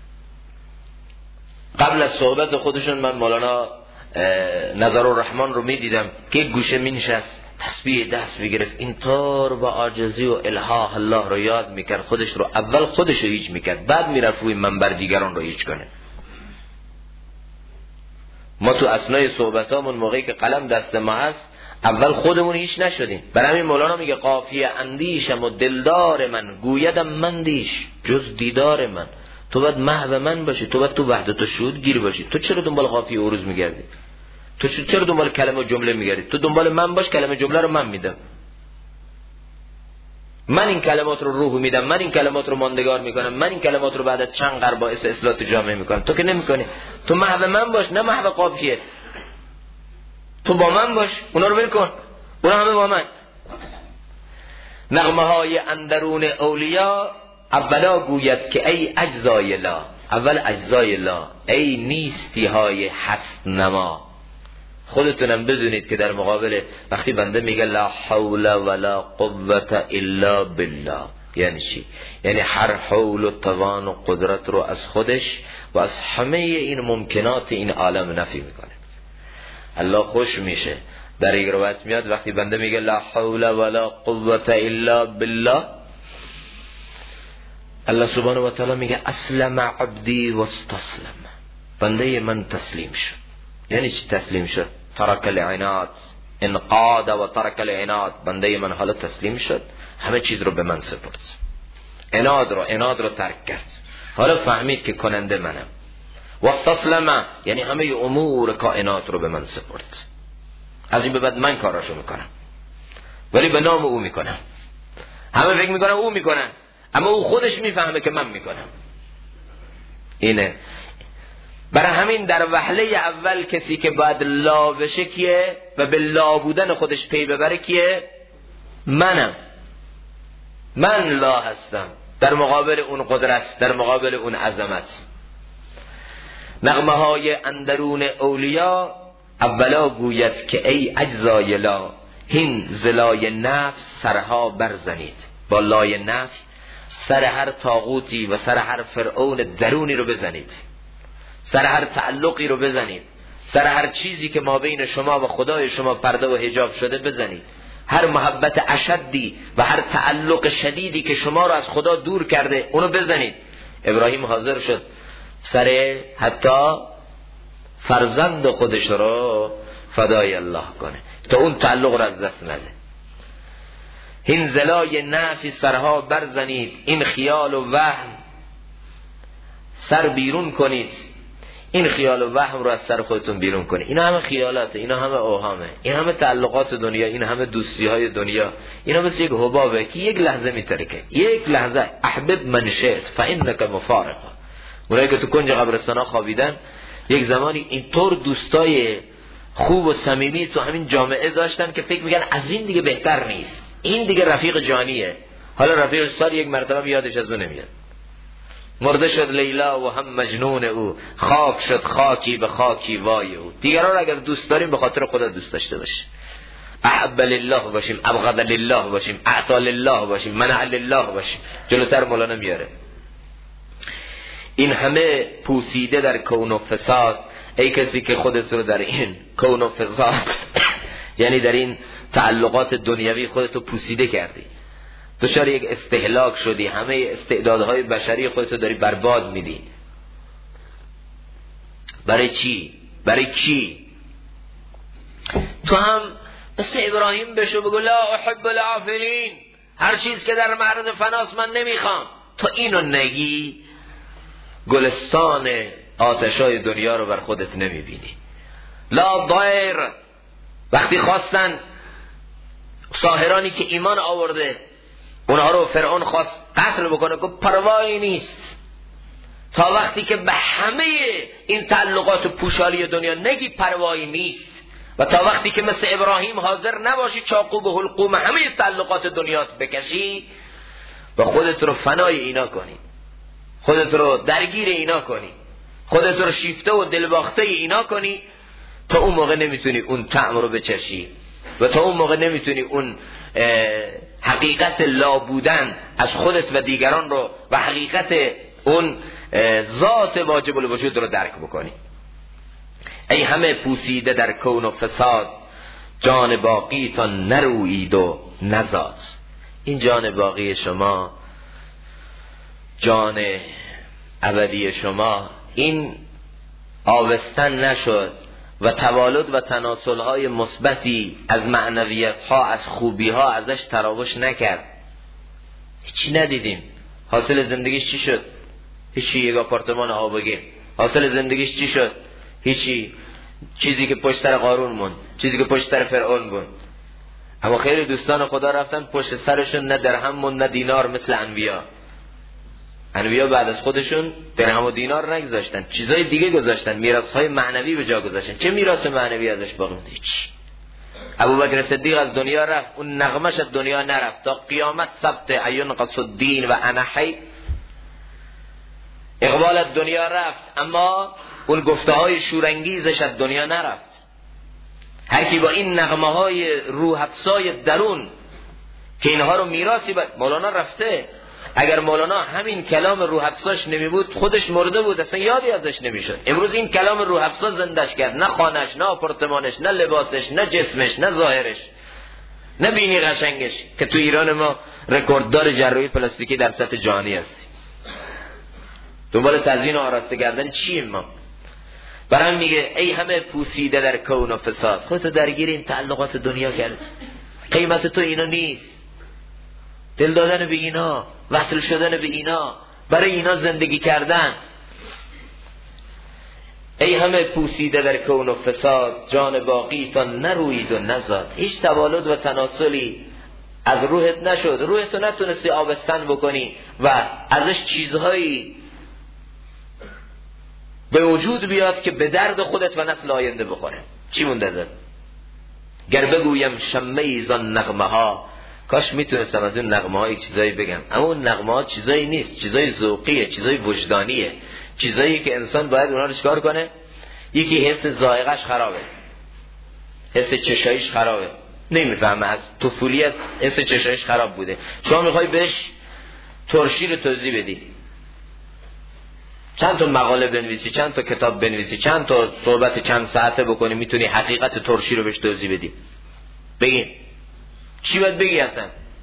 قبل از صحبت خودشون، من مولانا نظر الرحمن رو میدیدم که یک گوشه مینشست تسبیح دست میگرفت، اینطور با عاجزی و الحاح الله رو یاد میکرد، خودش رو اول خودش رو هیچ میکرد، بعد میرفت روی منبر دیگران رو هیچ کنه. ما تو اثنای صحبتامون موقعی که قلم دست ما هست اول خودمون هیچ نشدیم. برای همین مولانا میگه قافیه اندیشم و دلدار من، گویدم مندیش جز دیدار من. تو باید محو من باشی، تو باید تو وحدت و شهود گیر باشی. تو چرا دنبال قافیه عروض میگردی؟ تو چرا دنبال کلمه و جمله میگردی؟ تو دنبال من باش، کلمه جمله رو من میدم، من این کلمات رو روح میدم، من این کلمات رو ماندگار میکنم، من این کلمات رو بعد از چند قرن باعث اصلاح جامعه میکنم. تو که نمیکنی. تو محو من باش، نه محو قافیه. تو با من باش، اونا رو ول کن، اونا همه با من. نغمه های اندرون اولیاء اولا گوید که ای اجزای لا، اول اجزای لا، ای نیستی های هست نما. خودتونم بدونید که در مقابل وقتی بنده میگه لا حول ولا قوة الا بالله، یعنی چی؟ یعنی هر حول و توان و قدرت رو از خودش و از همه این ممکنات این عالم نفی میکنه. الله خوش میشه. در یک روایت میاد وقتی بنده میگه لا حول ولا قوة الا بالله، الله سبحانه و تعالی میگه اسلم عبدی واستسلم. بنده من تسلیم شد. یعنی چی تسلیم شد؟ ترک العناد، انقاد و ترک العناد. بنده من حالا تسلیم شد، همه چیز رو به من سپرد، عناد رو ترک کرد، حالا فهمید که کننده منم. واستسلم، یعنی همه امور کائنات رو به من سپرد. از این به بعد من کاراشو میکنم، ولی به نام او میکنم. همه فکر میکنن او میکنن، اما او خودش میفهمه که من میکنم. اینه. برای همین در وهله اول کسی که باید لا بشه کیه و به لا بودن خودش پی ببره کیه؟ منم. من لا هستم در مقابل اون قدرت، در مقابل اون عظمت. نغمه های اندرون اولیا اولا گوید که ای اجزای لا، هین زلای نفس سرها برزنید. با لای نفس سر هر طاغوتی و سر هر فرعون درونی رو بزنید، سر هر تعلقی رو بزنید، سر هر چیزی که ما بین شما و خدای شما پرده و حجاب شده بزنید. هر محبت اشدی و هر تعلق شدیدی که شما رو از خدا دور کرده اونو بزنید. ابراهیم حاضر شد سر حتی فرزند خودش رو فدای الله کنه تا اون تعلق رو از دست نده. هین زلای نفی سرها برزنید، این خیال و وهم سر بیرون کنید. این خیال و وهم رو از سر خودتون بیرون کنید. اینا همه خیالاته، اینا همه اوهامه، این همه تعلقات دنیا، این همه دوستی های دنیا، اینا مثل یک حبابه که یک لحظه میترکه. یک لحظه. احبب من شئت فانک مفارقه. اونایی که تو کنج قبرستانا خوابیدن یک زمانی اینطور دوستای خوب و صمیمی تو همین جامعه داشتن که فکر میکنن از این دیگه بهتر نیست، این دیگه رفیق جانیه. حالا رفیق سال یک مرتبه یادش از اون نمیاد. مرده شد لیلا و هم مجنون او، خاک شد خاکی به خاکی وای او. دیگران رو اگر دوست داریم به خاطر خدا دوست داشته باشیم. احب لله باشیم، ابغض لله باشیم، اعطا لله باشیم، منع لله باشیم. جلوتر مولانا میاره. این همه پوسیده در کون و فساد. ای کسی که خودت رو در این کون و فساد یعنی در این تعلقات دنیوی خودتو پوسیده کردی، دچار یک استهلاک شدی، همه استعدادهای بشری خودتو داری برباد میدی. برای چی؟ برای کی؟ تو هم مثل ابراهیم بشو بگو لا احب العافلین، هر چیز که در معرض فناست من نمیخوام. تو اینو نگی گلستان آتشای دنیا رو بر خودت نمیبینی. لا ضیر، وقتی خواستن ساحرانی که ایمان آورده اونها رو فرعون خواست قتل بکنه، گفت پروایی نیست تا وقتی که به همه این تعلقات و پوشالی دنیا نگی پروایی نیست، و تا وقتی که مثل ابراهیم حاضر نباشی چاقو به حلقوم همه تعلقات دنیات بکشی و خودت رو فنای اینا کنی، خودت رو درگیر اینا کنی، خودت رو شیفته و دلباخته اینا کنی، تا اون موقع نمیتونی اون طعم رو بچشی و تا اون موقع نمیتونی اون حقیقت لا بودن از خودت و دیگران رو و حقیقت اون ذات واجب الوجود رو درک بکنی. ای همه پوسیده در کون و فساد، جان باقی تا نرویید و نزاد. این جان باقی شما، جان ابدی شما، این آبستن نشد و توالد و تناسل‌های مثبتی از معنویت‌ها، از خوبی‌ها ازش تراوش نکرد. هیچی ندیدیم. حاصل زندگیش چی شد؟ هیچی. یک آپارتمان آبگین. حاصل زندگیش چی شد؟ هیچی. چیزی که پشت سر قارون موند، چیزی که پشت سر فرعون بود. اما خیلی دوستان خدا رفتن پشت سرشون نه درهم موند نه دینار، مثل انبیا. انبیا بعد از خودشون درهم و دینار نگذاشتن، چیزای دیگه گذاشتن، میراث‌های معنوی به جا گذاشتن. چه میراث معنوی ازش باقی مونده؟ هیچ. ابوبکر صدیق از دنیا رفت، اون نغمش از دنیا نرفت تا قیامت ثبت عیون قصد الدین و انا حی. اقبال از دنیا رفت اما اون گفته‌های شورانگیزش از دنیا نرفت. هر کی با این نغمه‌های روح افزای درون که اینها رو میراثی مولانا رفته، اگر مولانا همین کلام روح افزاش نمی بود خودش مرده بود، اصلا یادی ازش نمیشد. امروز این کلام روح افزا زندش کرد، نه خانش، نه آپارتمانش، نه لباسش، نه جسمش، نه ظاهرش، نه بینی قشنگش که تو ایران ما رکورددار جراحی پلاستیکی در سطح جهانی هستی. دنبال تزیین و آراسته کردن چیم ما؟ برام میگه ای همه پوسیده در کون و فساد، خودت درگیر این تعلقات دنیا کرد، قیمت تو اینا نیست، دل دادن به اینا، وصل شدن به اینا، برای اینا زندگی کردن. ای همه پوسیده در کون و فساد، جان باقی تا نروید و نزاد. هیچ توالد و تناسلی از روحت نشد، روحتو نتونستی آبستن بکنی و ازش چیزهایی به وجود بیاد که به درد خودت و نسل آینده بخوره. چی مونده ازت؟ گر بگویم شمه ایزان نغمه ها، کاش میتونستم از اون نغمه های چیزایی بگم، اما اون نغمه ها چیزایی نیست، چیزای ذوقیه، چیزای وجدانیه، چیزایی که انسان باید اونها رو چکار کنه. یکی حس ذائقه‌اش خرابه، حس چشایش خرابه، نمیفهمه، از طفولیت حس چشایش خراب بوده، شما میخوای بهش ترشی رو توضیح بدی، چند تا مقاله بنویسی، چند تا کتاب بنویسی، چند تا صحبت چند ساعته بکنی، میتونی حقیقت ترشی رو بهش توضیح بدی؟ بگین چی باید بگی اصلا؟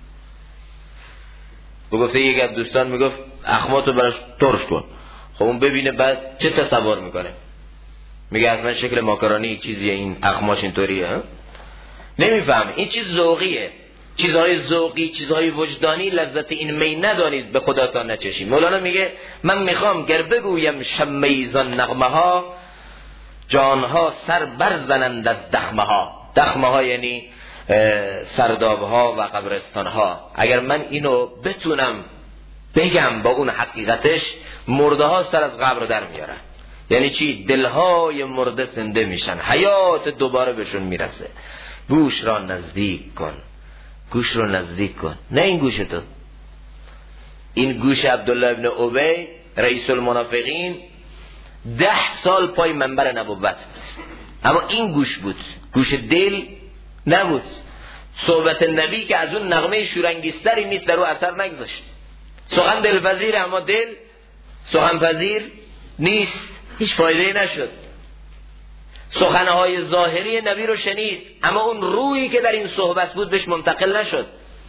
بگفته یک از دوستان میگفت اخماتو براش ترش کن، خب اون ببینه بعد چه تصور میکنه؟ میگه اصلا شکل ماکارونی چیزیه این اخماش اینطوریه، نمیفهم. این چیز ذوقیه، چیزهای ذوقی، چیزهای وجدانی، لذت این می ندانید به خداتان نچشید. مولانا میگه من میخوام گر بگویم شمیزان نغمه ها، جانها سر برزنند از دخمه ها. دخمه ها یعنی سرداب ها و قبرستان ها. اگر من اینو بتونم بگم با اون حقیقتش، مرده ها سر از قبر در میارن. یعنی چی؟ دلهای مرده زنده میشن، حیات دوباره بهشون میرسه. گوش را نزدیک کن، گوش رو نزدیک کن، نه این گوش تو، این گوش عبدالله ابن ابی رئیس المنافقین 10 سال پای منبر نبوت بود، اما این گوش بود، گوش دل نبود. صحبت نبی که از اون نغمه شورانگیزتری نیست در او اثر نگذاشت. سخن دلپذیر اما دل سخن پذیر نیست، هیچ فایده نشد. سخنهای ظاهری نبی رو شنید اما اون روحی که در این صحبت بود بهش منتقل نشد.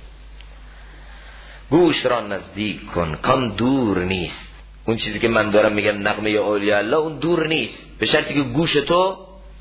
گوش را نزدیک کن کان دور نیست. اون چیزی که من دارم میگم نغمه اولیاء الله، اون دور نیست، به شرطی که گوش تو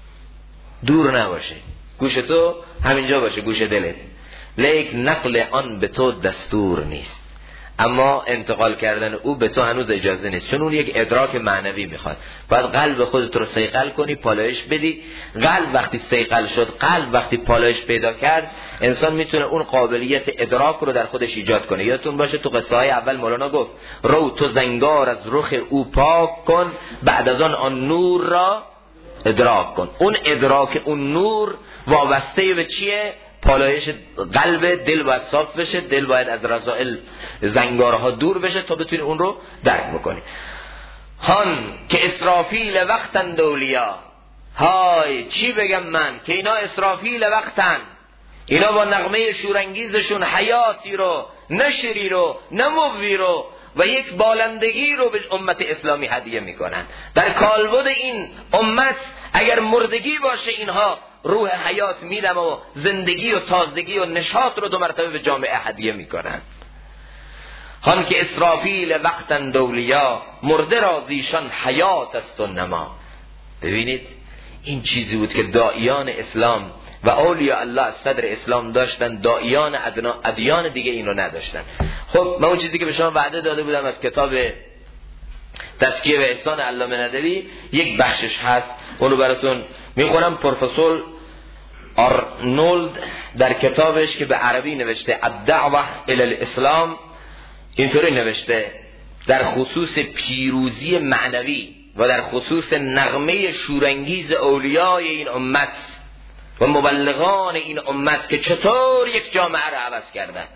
دور نباشه، گوش تو همینجا باشه، گوش دلت. لیک نقل آن به تو دستور نیست، اما انتقال کردن او به تو هنوز اجازه نیست، چون اون یک ادراک معنوی میخواد. باید قلب خودت رو صیقل کنی، پالایش بدی. قلب وقتی صیقل شد، قلب وقتی پالایش پیدا کرد، انسان میتونه اون قابلیت ادراک رو در خودش ایجاد کنه. یادتون باشه تو قصه های اول مولانا گفت رو تو زنگار از رخ او پاک کن، بعد از آن نور را ادراک کن. اون ادراک اون نور وابسته به چیه؟ پالایش قلب. دل باید صاف بشه، دل باید از رذائل زنگارها دور بشه تا بتونی اون رو درک بکنی. هان که اسرافیل وقتن دولیا، های چی بگم من که اینا اسرافیل وقتن، اینا با نغمه شورانگیزشون حیاتی رو، نشری رو، نموی رو و یک بالندگی رو به امت اسلامی هدیه میکنن. در کالبد این امت اگر مردگی باشه، اینها روح حیات میدم و زندگی و تازگی و نشاط رو 2 مرتبه به جامعه هدیه میکنن. هان که اسرافیل وقتن دولیا، مرده را زیشان حیات است و نما. ببینید این چیزی بود که داعیان اسلام و اولیاء الله از صدر اسلام داشتن، داعیان ادیان دیگه اینو نداشتن. خب من اون چیزی که به شما وعده داده بودم از کتاب تزکیه و احسان علامه ندوی یک بخشش هست، اونو براتون میخونم. پروفسور آرنولد در کتابش که به عربی نوشته الدعوه الی الاسلام اینطوری نوشته در خصوص پیروزی معنوی و در خصوص نغمه شورانگیز اولیای این امت و مبلغان این امت که چطور یک جامعه را عوض کردن.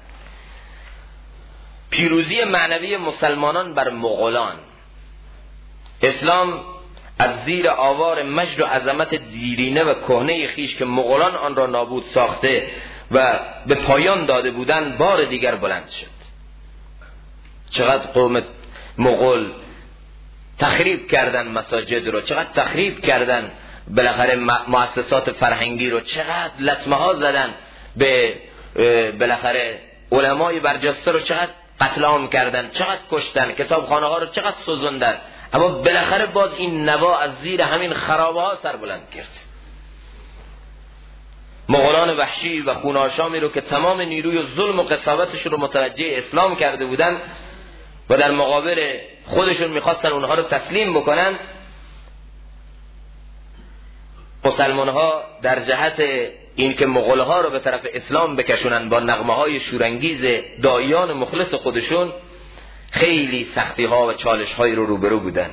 پیروزی معنوی مسلمانان بر مغولان. اسلام از زیر آوار مجد و عظمت دیرینه و کهنه خیش که مغولان آن را نابود ساخته و به پایان داده بودند بار دیگر بلند شد. چقدر قوم مغول تخریب کردن مساجد رو، چقدر تخریب کردن بالاخره مؤسسات فرهنگی رو، چقدر لطمه ها زدن به بالاخره علمای برجسته رو، چقدر قتل عام کردن، چقدر کشتن، کتابخانه ها رو چقدر سوزوندن. اما بالاخره باز این نوا از زیر همین خرابه ها سر بلند کرد. مغولان وحشی و خوناشامی رو که تمام نیروی و ظلم و قساوتشون رو متوجه اسلام کرده بودن و در مقابل خودشون میخواستن اونها رو تسلیم بکنن، مسلمان ها در جهت این که مغول ها رو به طرف اسلام بکشونن با نغمه های شورانگیز داعیان مخلص خودشون خیلی سختی ها و چالش هایی رو روبرو بودن.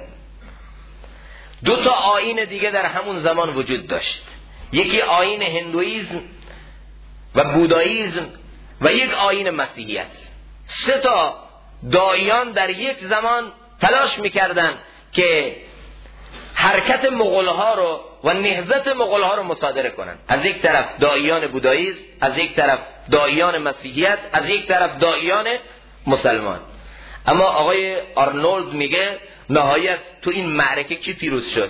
دو تا آیین دیگه در همون زمان وجود داشت، یکی آیین هندویزم و بوداییزم و یک آیین مسیحیت. سه تا داعیان در یک زمان تلاش میکردن که حرکت مغول‌ها رو و نهضت مغول‌ها رو مصادره کنن. از یک طرف داعیان بوداییسم، از یک طرف داعیان مسیحیت، از یک طرف داعیان مسلمان. اما آقای آرنولد میگه نهایت تو این معرکه کی پیروز شد؟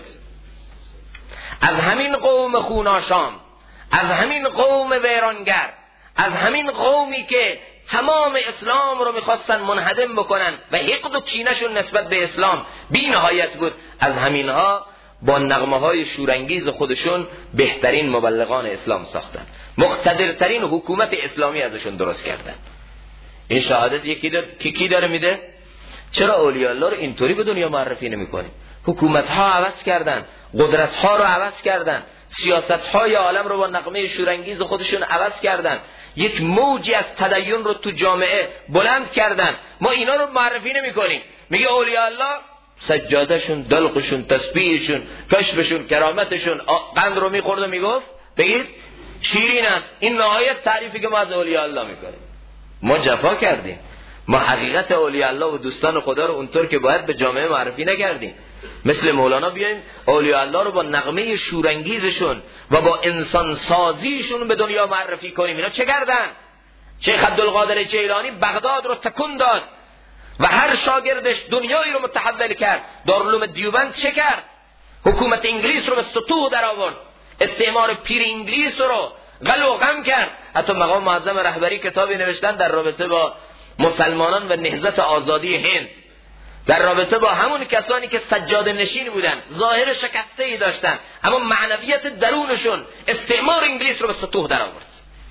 از همین قوم خوناشام، از همین قوم ویرانگر، از همین قومی که تمام اسلام رو میخواستن منهدم بکنن و حقد و کینه‌شون نسبت به اسلام بی نهایت بود. از همینها با نغمه های شورانگیز خودشون بهترین مبلغان اسلام ساختن، مقتدرترین حکومت اسلامی ازشون درست کردن. این شهادت یکی که کی داره میده؟ چرا اولیاء الله رو اینطوری به دنیا معرفی نمی‌کنی؟ حکومت ها عوض کردن، قدرت ها رو عوض کردن، سیاست های عالم رو با نغمه شورانگیز خودشون عوض کردن، یک موجی از تدین رو تو جامعه بلند کردن. ما اینا رو معرفی نمی‌کنیم. میگه اولیاء الله سجادهشون، دلقشون، تسبیحشون، کشفشون، کرامتشون قند رو میخورد و میگفت بگید شیرین است. این نهایت تعریفی که ما از اولیاء الله میکنیم. ما جفا کردیم، ما حقیقت اولیاء الله و دوستان خدا رو اونطور که باید به جامعه معرفی نکردیم. مثل مولانا بیایم اولیاء الله رو با نغمه شورانگیزشون و با انسان سازیشون به دنیا معرفی کنیم. اینا چه کردن؟ شیخ عبدالقادر جیلانی بغداد رو تکون داد و هر شاگردش دنیایی رو متحول کرد. دارالعلوم دیوبند چه کرد؟ حکومت انگلیس رو به سطوح در آورد، استعمار پیر انگلیس رو غل و غم کرد. حتی مقام معظم رهبری کتابی نوشتن در رابطه با مسلمانان و نهضت آزادی هند، در رابطه با همون کسانی که سجاده نشین بودن، ظاهر شکسته‌ای داشتن اما معنویت درونشون استعمار انگلیس رو به سطوح در آورد.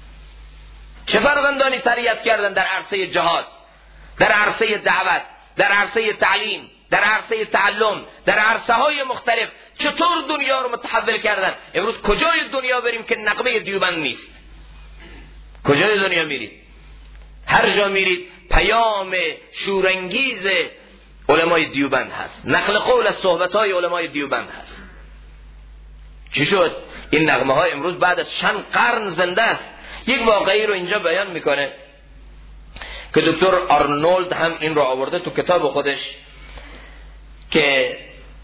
چه فرزندانی تربیت کردن در عرصه جهاد، در عرصه دعوت، در عرصه تعلیم، در عرصه تعلم، در عرصه های مختلف. چطور دنیا رو متحول کردن؟ امروز کجای دنیا بریم که نغمه دیوبند نیست؟ کجای دنیا میرید؟ هر جا میرید پیام شورانگیز علمای دیوبند هست، نقل قول از صحبت‌های علمای دیوبند هست. چی شد؟ این نغمه ها امروز بعد از چند قرن زنده است. یک واقعی رو اینجا بیان میکنه که دکتر آرنولد هم این رو آورده تو کتاب خودش که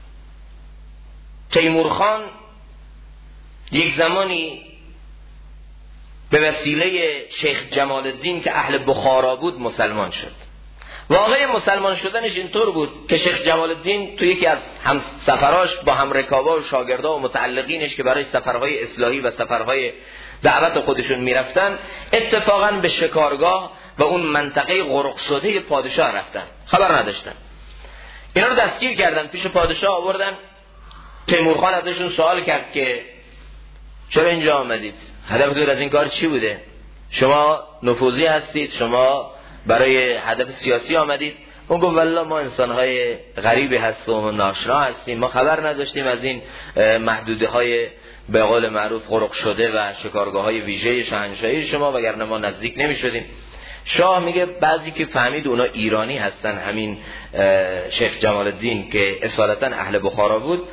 تیمور خان یک زمانی به وسیله شیخ جمال الدین که اهل بخارا بود مسلمان شد. واقعی مسلمان شدنش اینطور بود که شیخ جمال الدین تو یکی از هم سفراش با هم رکابا و شاگردا و متعلقینش که برای سفرهای اصلاحی و سفرهای دعوت خودشون میرفتن اتفاقا به شکارگاه و اون منطقه غرق شده پادشاه رفتن، خبر نداشتن. اینا رو دستگیر کردن، پیش پادشاه آوردن. تیمور خان ازشون سوال کرد که چرا اینجا آمدید؟ هدفتون از این کار چی بوده؟ شما نفوذی هستید؟ شما برای هدف سیاسی آمدید؟ اون گفت والله ما انسانهای غریبی هستیم و ناشنا هستیم، ما خبر نداشتیم از این محدوده های به قول معروف غرق شده و شکارگاه های ویژه شاهنشاهی شما، وگرنه ما نزدیک نمی شدیم. شاه میگه بعضی که فهمید اونا ایرانی هستن، همین شیخ جمال الدین که اصالتا اهل بخارا بود،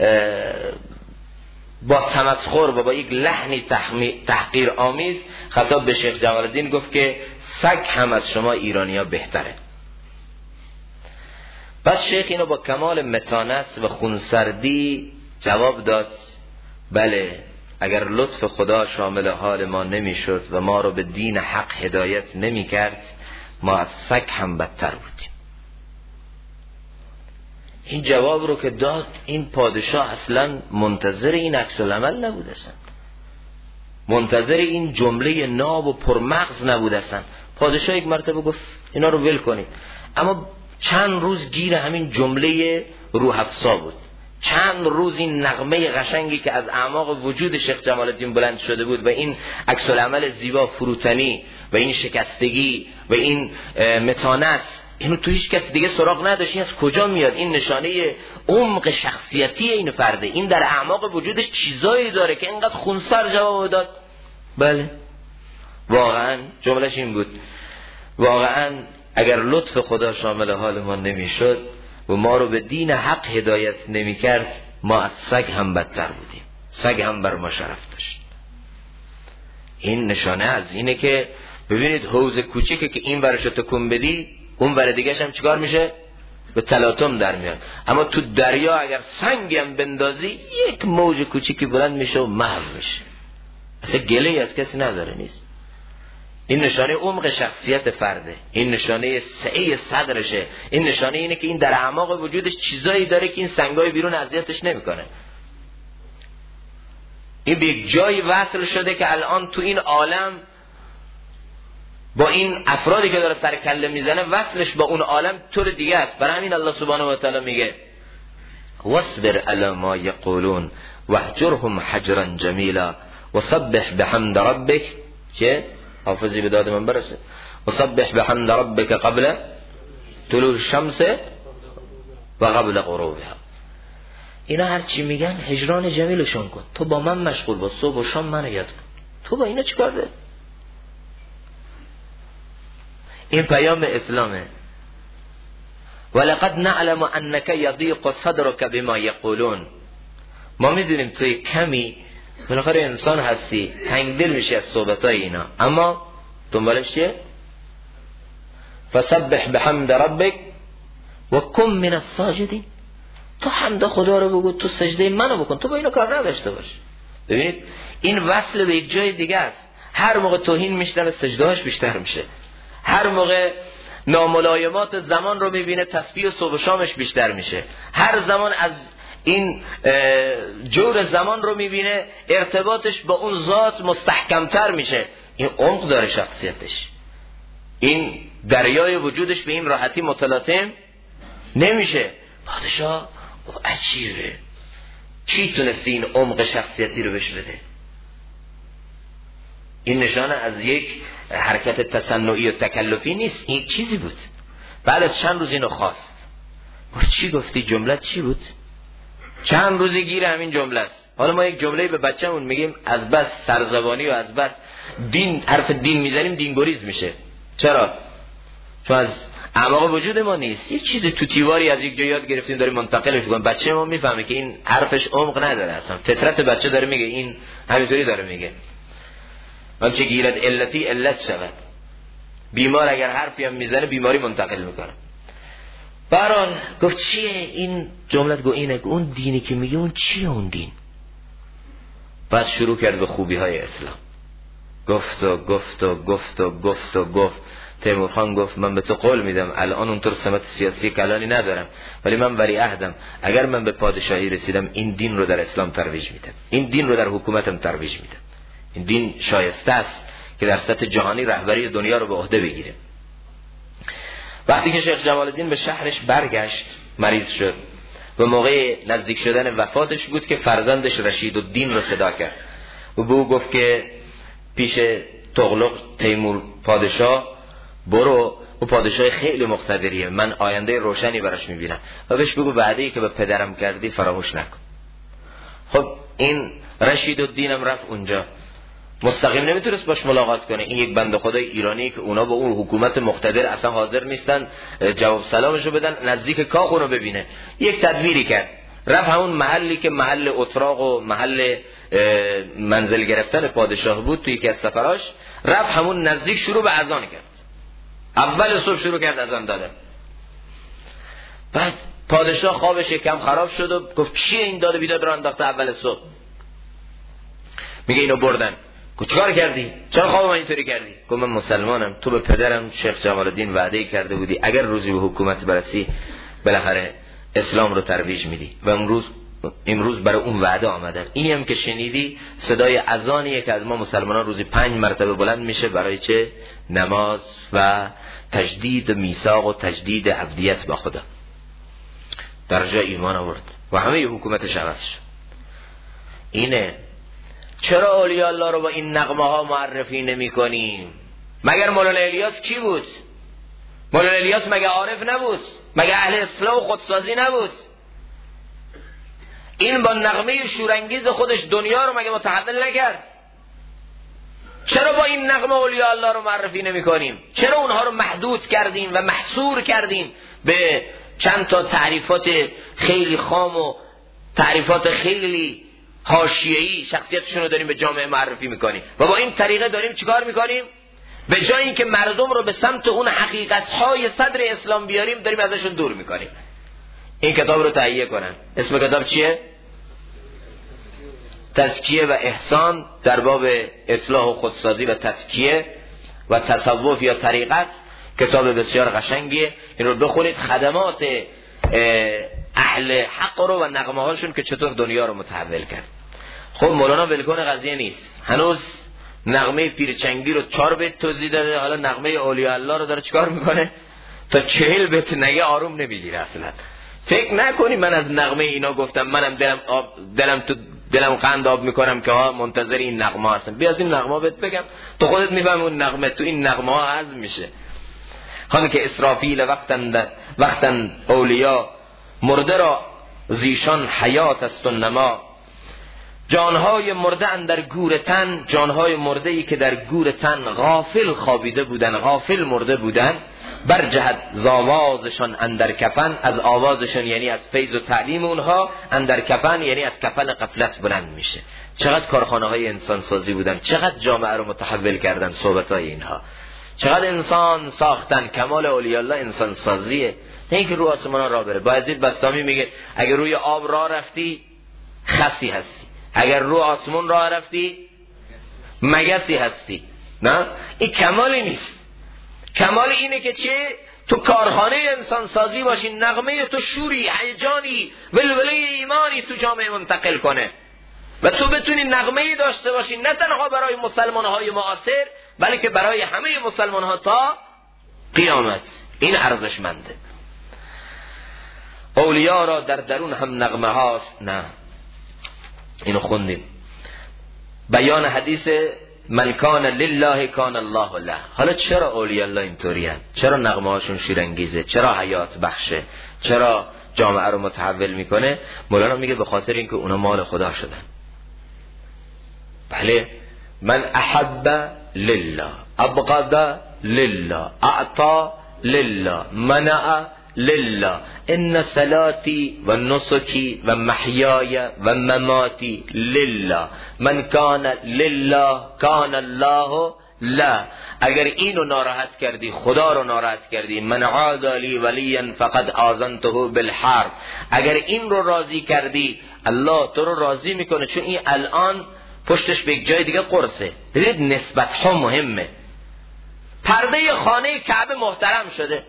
با تمسخر و با یک لحنی تحقیر آمیز خطاب به شیخ جمال الدین گفت که سگ هم از شما ایرانی‌ها بهتره. پس شیخ اینو با کمال متانت و خونسردی جواب داد بله، اگر لطف خدا شامل حال ما نمیشد و ما رو به دین حق هدایت نمی کرد، ما از سگ هم بدتر بودیم. این جواب رو که داد، این پادشاه اصلا منتظر این عکس العمل نبود، اصلا منتظر این جمله ناب و پرمغز نبود. اصلا پادشاه یک مرتبه گفت اینا رو ول کنید، اما چند روز گیر همین جمله روح افزا بود. چند روز این نغمه قشنگی که از اعماق وجود شیخ جمال الدین بلند شده بود و این عکس العمل زیبا، فروتنی و این شکستگی و این متانت، اینو تو هیچ کس دیگه سراغ نداشت. این از کجا میاد؟ این نشانه عمق شخصیتی این فرده. این در اعماق وجودش چیزایی داره که اینقدر خونسر جواب داد. بله واقعا جملهش این بود، واقعا اگر لطف خدا شامل حال ما نمیشد و ما رو به دین حق هدایت نمی کرد، ما از سگ هم بدتر بودیم. سگ هم بر ما شرف داشت. این نشانه از اینه که ببینید حوض کوچیکه که این ورشو تکون بدی اون ور دیگه‌ش هم چیکار میشه؟ به تلاطم در میاد. اما تو دریا اگر سنگی هم بندازی یک موج کوچیکی بلند میشه و محو میشه. اصلا گله‌ای از کسی نداره نیست. این نشانه عمق شخصیت فرده، این نشانه سعی صدرشه، این نشانه اینه که این در اعماق وجودش چیزایی داره که این سنگای بیرون اذیتش نمیکنه. این به یک جایی وصل شده که الان تو این عالم با این افرادی که داره سر کله میزنه وصلش با اون عالم طور دیگه است. برای همین الله سبحانه و تعالی میگه واصبر علی ما یقولون واهجرهم حجرا جمیلا وسبح بحمد ربک، چه حافظی به داد من برسه، وسبح بحمد ربک قبل طلوع الشمس و قبل غروبها. اینا هر چی میگن هجران جمیلشون کن، تو با من مشغول باش، صبح و شام منو یاد کن. تو با اینا چیکار داری؟ این پیام اسلامه. ولقد نعلم انك يضيق صدرك بما يقولون. ما میدونیم توی کمی بالاخره انسان هستی، تنگدل میشه از صحبتای اینا، اما دنبالش چیه؟ فسبح بحمد ربک و کن من الساجدین. تو حمد خدا رو بگو، تو سجده منو بکن، تو با اینا کار نداشته باش. ببینید این وصل به یک جای دیگه است. هر موقع توهین میشنوه سجدهاش بیشتر میشه، هر موقع ناملایمات زمان رو میبینه تسبیح و صبح و شامش بیشتر میشه، هر زمان از این جور زمان رو میبینه ارتباطش با اون ذات مستحکمتر میشه. این عمق داره شخصیتش، این دریای وجودش به این راحتی متلاطم نمیشه. پادشاه عجیبه، چی تونستی این عمق شخصیتی رو بهش بده؟ این نشانه از یک حرکت تصنعی و تکلفی نیست، این چیزی بود. بعد از چند روز اینو خواست، چی گفتی؟ جمله چی بود؟ چند روزی گیر همین جمله است. حالا ما یک جمله به بچه‌مون میگیم، از بس سرزبانی و از بس دین حرف دین میزنیم دینگریز میشه. چرا؟ چون از اعماق وجود ما نیست. یک چیز تو تیواری از یک جا یاد گرفتیم داریم منتقل می‌کنیم. بچه ما میفهمه که این حرفش عمق نداره، اصلا فطرت بچه داره میگه، این همینطوری داره میگه. من چه گیرد علتی علت شود. بیمار اگر حرفی هم میزنه بیماری منتقل میکنه. برحال گفت چیه این جملت؟ گو اینه، اون دینی که میگه اون چیه اون دین؟ بعد شروع کرد به خوبی های اسلام، گفت. تیمور خان گفت من به تو قول میدم الان اونطور سمت سیاسی کلانی ندارم، ولی من ولیعهدم، اگر من به پادشاهی رسیدم این دین رو در اسلام ترویج میدم، این دین رو در حکومتم ترویج میدم. این دین شایسته است که در سطح جهانی رهبری دنیا رو به عهده بگیره. وقتی که شیخ جمال الدین به شهرش برگشت، مریض شد و موقع نزدیک شدن وفاتش بود که فرزندش رشید الدین رو صدا کرد و به او گفت که پیش تغلق تیمور پادشاه برو، او پادشاه خیلی مقتدریه، من آینده روشنی براش میبینم و بهش بگو وعده‌ای که به پدرم کردی فراموش نکن. خب این رشید الدینم رفت اونجا، مستقیم نمیتونست باش ملاقات کنه. این یک بنده خدای ایرانی که اونا با اون حکومت مقتدر اصلا حاضر نیستن جواب سلامشو بدن، نزدیک کاخ اونو ببینه. یک تدبیری کرد، رفت همون محلی که محل اتراق و محل منزل گرفتن پادشاه بود توی یکی از سفراش، رفت همون نزدیک شروع به اذان کرد. اول صبح شروع کرد اذان دادن. بعد پادشاه خوابش یکم خراب شد و گفت چیه این داد و بیداد رو انداخته اول صبح؟ میگه اینو بردن. گفت چیکار کردی؟ چرا خواب من اینطوری کردی؟ گفت من مسلمانم، تو به پدرم شیخ جمال الدین وعده کرده بودی اگر روزی به حکومت برسی بالاخره اسلام رو ترویج میدی و امروز برای اون وعده آمدم. اینی هم که شنیدی صدای اذانیه که از ما مسلمانان روزی 5 مرتبه بلند میشه برای چه؟ نماز و تجدید میثاق و تجدید عبدیت با خدا. درجه ایمان آورد و همه حکومتش عوض شد. اینه چرا اولیاء الله رو با این نغمه ها معرفی نمی کنیم؟ مگر مولانا الیاس کی بود؟ مولانا الیاس مگه عارف نبود؟ مگه اهل اصلاح و خودسازی نبود؟ این با نغمه شورانگیز خودش دنیا رو مگه متحول نکرد؟ چرا با این نغمه اولیاء الله رو معرفی نمی کنیم؟ چرا اونها رو محدود کردیم و محصور کردیم به چند تا تعریفات خیلی خام و تعریفات خیلی حاشیه‌ای شخصیتشون رو داریم به جامعه معرفی میکنیم و با این طریقه داریم چیکار میکنیم؟ به جای اینکه مردم رو به سمت اون حقیقت‌های صدر اسلام بیاریم داریم ازشون دور میکنیم. این کتاب رو تهیه کنن. اسم کتاب چیه؟ تزکیه و احسان در باب اصلاح و خودسازی و تزکیه و تصوف یا طریقت. کتاب بسیار قشنگیه، این رو بخونید. خدمات اهل حق رو و نغمه هاشون که چطور دنیا رو متحول کرد. خب مولانا ولکن قضیه نیست، هنوز نغمه پیرچنگی رو 4 بیت توضیح داده، حالا نغمه اولیاء الله رو داره چیکار میکنه؟ تا 40 بیت نگه آروم نمیگیره اصلا. فکر نکنی من از نغمه اینا گفتم منم دلم قند آب میکنم که ها منتظر این نغمه هستم. بیا از این نغمه بهت بگم، تو خودت میفهمی اون نغمه تو این نغمه ها هضم میشه. همین که اسرافیل وقتن اولیاء مرده را زیشان حیات است و نما، جانهای مرده اندر گور تن، جانهای مرده ای که در گور تن غافل خوابیده بودن، غافل مرده بودن، برجهد زاوازشان اندر کفن، از آوازشان یعنی از فیض و تعلیم اونها، اندر کفن یعنی از کفن غفلت بلند میشه. چقدر کارخانه های انسان سازی بودن، چقدر جامعه رو متحول کردن صحبت های اینها، چقدر انسان ساختن. کمال اولیاء الله انسان سازیه، نه اینکه رو آسمان راه بره. بایزید بستامی میگه اگر روی آب راه رفتی خسی هستی، اگر رو آسمان راه رفتی مگسی هستی. نه این کمالی نیست. کمال اینه که چه؟ تو کارخانه انسان سازی باشی، نغمه تو شوری، هیجانی، ولوله ایمانی تو جامعه منتقل کنه و تو بتونی نغمه داشته باشی، نه تنها برای مسلمان های معاصر بلکه برای همه مسلمان ها تا قیامت. این ارزشمنده. اولیاء را در درون هم نغمه هاست. نه اینو خوندیم. بیان حدیث من کان لله کان الله له. حالا چرا اولیاء الله اینطوری هستند؟ چرا نغمه هاشون شیرانگیزه؟ چرا حیات بخشه؟ چرا جامعه رو متحول میکنه؟ مولانا میگه به خاطر اینکه اونا مال خدا شدن. بله، من احب لله، ابغض لله، اعطى لله، منع لله، ان صلاتي و نسکی و محیای و مماتی لله، من کان لله کان الله له. اگر اینو ناراحت کردی، خدا رو ناراحت کردی، من عاد لی ولیا فقد آذنته بالحرب. اگر این رو راضی کردی، الله تو رو راضی میکنه، چون این الان پشتش به یک جای دیگه قرصه. ببینید نسبت ها مهمه. پرده خانه کعبه محترم شده،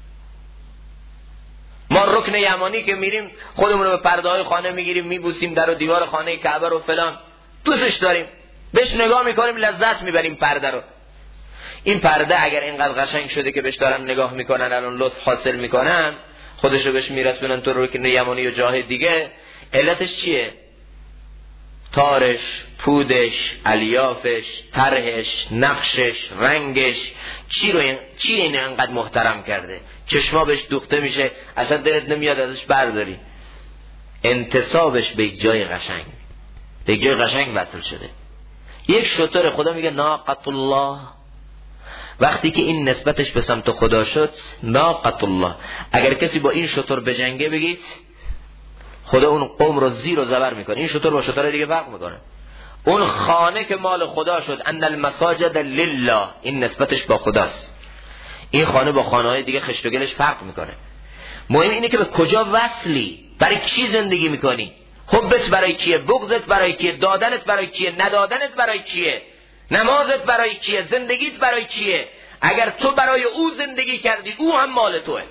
ما رکن یمانی که میریم خودمون رو به پرده های خانه میگیریم، میبوسیم در و دیوار خانه کعبه رو فلان، دوستش داریم، بهش نگاه میکنیم، لذت میبریم پرده رو. این پرده اگر اینقدر قشنگ شده که بهش دارن نگاه میکنن، الان لطف حاصل میکنن، خودشو بهش میرسونن تو رکن یمانی و جای دیگه، علتش چیه؟ تارش، پودش، الیافش، طرحش، نقشش، رنگش، چی اینو انقدر محترم کرده؟ چشما بهش دوخته میشه، اصلا دلت نمیاد ازش برداری. انتصابش به یک جای قشنگ، به یک جای قشنگ وصل شده. یک شتر، خدا میگه ناقة الله، وقتی که این نسبتش به سمت خدا شد، ناقة الله، اگر کسی با این شتر بجنگه بگید خدا اون قوم رو زیر و زبر میکنه. این شتر با شتر دیگه فرق میکنه. اون خانه که مال خدا شد، ان المساجد لله، این نسبتش با خداست. این خانه با خانه های دیگه خشت و گلش فرق میکنه. مهم اینه که به کجا وصلی، برای کی زندگی میکنی، حبت برای کیه، بغضت برای کیه، دادنت برای کیه، ندادنت برای کیه، نمازت برای کیه، زندگیت برای کیه. اگر تو برای او زندگی کردی، او هم مال توه.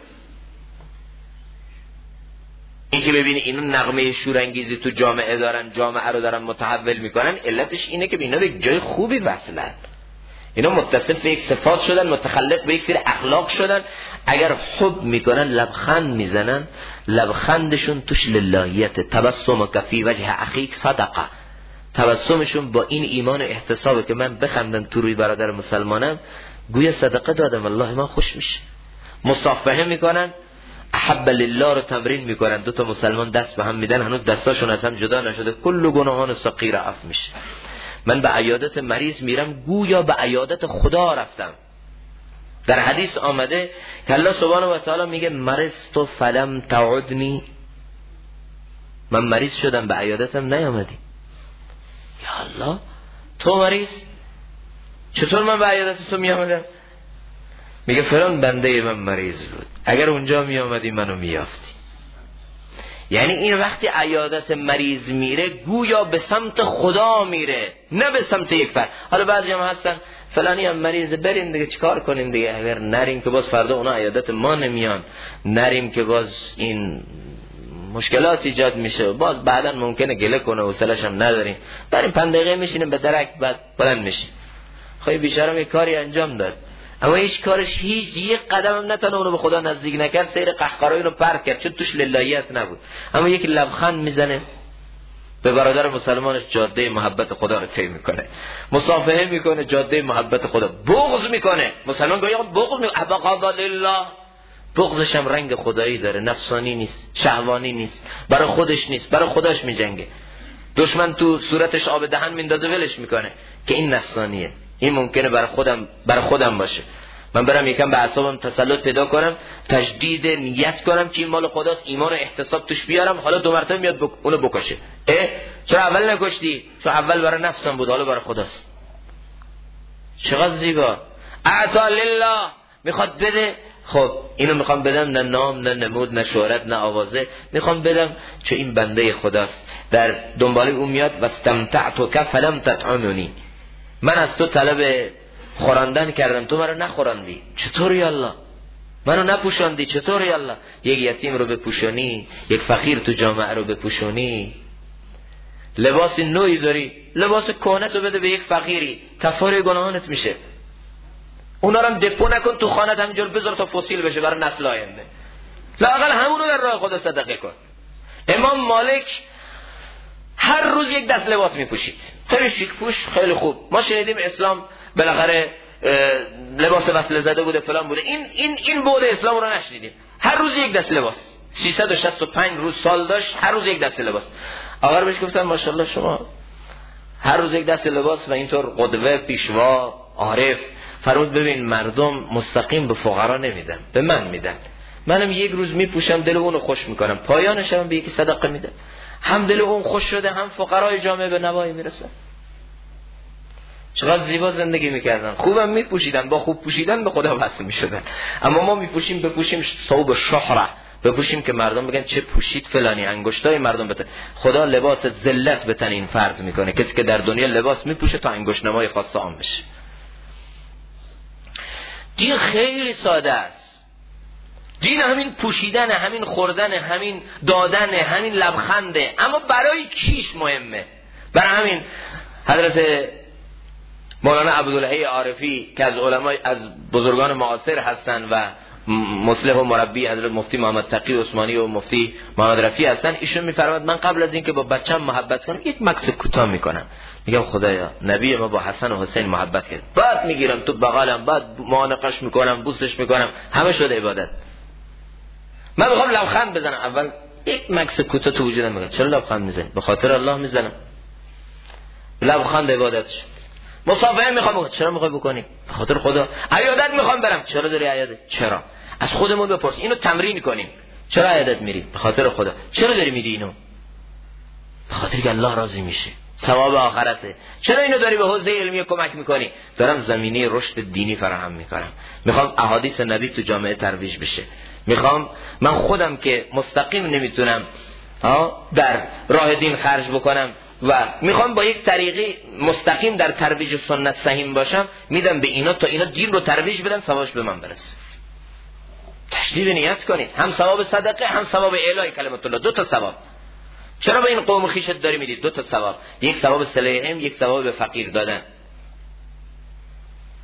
این که ببینی اینو نغمه شورانگیزی تو جامعه دارن، جامعه رو دارن متحول میکنن، علتش اینه که اینا به جای خوبی وصلند. اینا متصف به یک صفات شدن، متخلق به یک سری اخلاق شدن. اگر حب میکنن لبخند میزنن، لبخندشون توش للهیت. تبسم کفی وجه اخیک صدقه، تبسمشون با این ایمان و احتسابه که من بخندم تو روی برادر مسلمانم گویا صدقه دادم، الله من خوش میشه. مصافحه میکنن، احب لله رو تمرین میکنن، دو تا مسلمان دست به هم میدن، هنوز دستاشون از هم جدا نشده، کل گناهان صغیر عفو میشه. من به عیادت مریض میرم گویا به عیادت خدا رفتم. در حدیث آمده که الله سبحانه و تعالی میگه مرضت فلم تعدنی، من مریض شدم به عیادتم نیامدی. یا الله تو مریض، چطور من به عیادت تو میامدم؟ میگه فلان بنده من مریض بود، اگر اونجا میامدی منو میافتی. یعنی این وقتی عیادت مریض میره گویا به سمت خدا میره، نه به سمت یک فرد. حالا بعضی هم هستن فلانی هم مریضه بریم دیگه چیکار کنیم دیگه، اگر نریم که باز فردا اونا عیادت ما نمیان، نریم که باز این مشکلات ایجاد میشه، باز بعدا ممکنه گله کنه و حوصله‌اش هم نداریم، بریم 5 دقیقه میشینیم به درک بعد بلند میشیم. خب بیچاره یه کاری انجام داد اما هیچ کارش هیچ یک قدم هم نتونه اونو به خدا نزدیک نکرد، سیر قهقرایی رو پرت کرد چون توش للهیت نبود. اما یک لبخند میزنه به برادر مسلمانش، جاده محبت خدا رو طی میکنه، مصافحه میکنه، جاده محبت خدا. بغض میکنه مسلمان گویا بغض میکنه، ابغض لله، بغضش هم رنگ خدایی داره، نفسانی نیست، شهوانی نیست، برای خودش نیست، برای خداش میجنگه. دشمن تو صورتش آب دهن میندازه ولش میکنه که این نفسانیه، این ممکنه برای خودم باشه. من برم یکم به اعصابم تسلط پیدا کنم، تجدید نیت کنم که این مال خداست، ایمان و احتساب توش بیارم، حالا 2 مرتبه میاد اونو بکشه. چرا اول نکشتی؟ چون اول برای نفسم بود، حالا برای خداست. چقدر زیبا. اعطا لله، میخواد بده. خب اینو میخوام بدم، نه نام نه نمود نه شهرت نه آوازه، میخوام بدم چون این بنده خداست، در دنباله اون میاد. و استمتعتک فلم تطعمنی، من از تو طلب خوراندن کردم تو منو نخوراندی، چطوری الله؟ منو نپوشاندی، چطوری الله؟ یک یتیم رو بپوشانی، یک فقیر تو جامعه رو بپوشانی، لباس نوعی داری، لباس کهنه تو بده به یک فقیری، کفاره گناهانت میشه. اونا رو هم دپو نکن تو خانت، همینجور بذار تا فسیل بشه برای نسل آینده، لااقل همونو در راه خدا صدقه کن. امام مالک هر روز یک دست لباس میپوشید، خیلی شیک پوش، خیلی خوب. ما شنیدیم اسلام بالاخره لباس وصله زده بوده فلان بوده، این بعد اسلام رو نشنیدیم. هر روز یک دست لباس، 365 روز سال داشت، هر روز یک دست لباس. آقا بهش گفتن ماشاءالله شما هر روز یک دست لباس و اینطور قدوه، پیشوا، عارف. فرمود ببین مردم مستقیم به فقرا نمیدن، به من میدن، منم یک روز میپوشم دل اونو خوش میکنم، پایانش هم به یکی صدقه میدم، هم دل اون خوش شده هم فقرای جامعه به نوایی میرسن. چقدر زیبا زندگی میکردن، خوبم میپوشیدن، با خوب پوشیدن به خدا وصل میشدن. اما ما بپوشیم ثوب شهره، بپوشیم که مردم بگن چه پوشید فلانی، انگشتای مردم بتن. خدا لباس ذلت به تن این فرد میکنه، کسی که در دنیا لباس میپوشه تا انگشت نمای خاص عام بشه. دین خیلی ساده است. دین همین پوشیدن، همین خوردن، همین دادن، همین لبخنده. اما برای کیش مهمه؟ برای همین حضرت مولانا عبدالحی عارفی که از علمای از بزرگان معاصر هستن و مصلح و مربی حضرت مفتی محمد تقی عثمانی و مفتی محمد رفیع هستن، ایشون میفرماد من قبل از این که با بچه‌م محبت کنم یک مکث کوتاه میکنم، میگم خدایا نبی ما با حسن و حسین محبت کرد، بعد میگیرم تو بغلم، بعد معانقش میکنم، بوسش میکنم، همه شده عبادت. من میخوام لبخند بزنم، اول یک مکث کوتاه تو وجودم میگم چرا لبخند میزنی؟ به خاطر الله میزنم، لبخند عبادت شد. مصافحه میخوام، چرا میخوای بکنی؟ به خاطر خدا. عیادت میخوام برم، چرا داری عیادت؟ چرا؟ از خودمون بپرس، اینو تمرین کنیم. چرا عیادت میری؟ به خاطر خدا. چرا داری میدی اینو؟ به خاطر که الله راضی میشه، ثواب آخرته. چرا اینو داری به حوزه علمی کمک میکنی؟ دارم زمینه رشد دینی فراهم میکنم، میخوام احادیث نبی تو جامعه ترویج بشه، میخوام من خودم که مستقیم نمیتونم در راه دین خرج بکنم و میخوام با یک طریقی مستقیم در ترویج سنت سهیم باشم، میدم به اینا تا اینا دین رو ترویج بدن، ثوابش به من برسه. تشدید نیت کنید، هم ثواب صدقه هم ثواب اعلای کلمت الله، 2 تا ثواب. چرا به این قوم خیشت داری میدید؟ 2 تا ثواب، یک ثواب صله رحم، یک ثواب به فقیر دادن.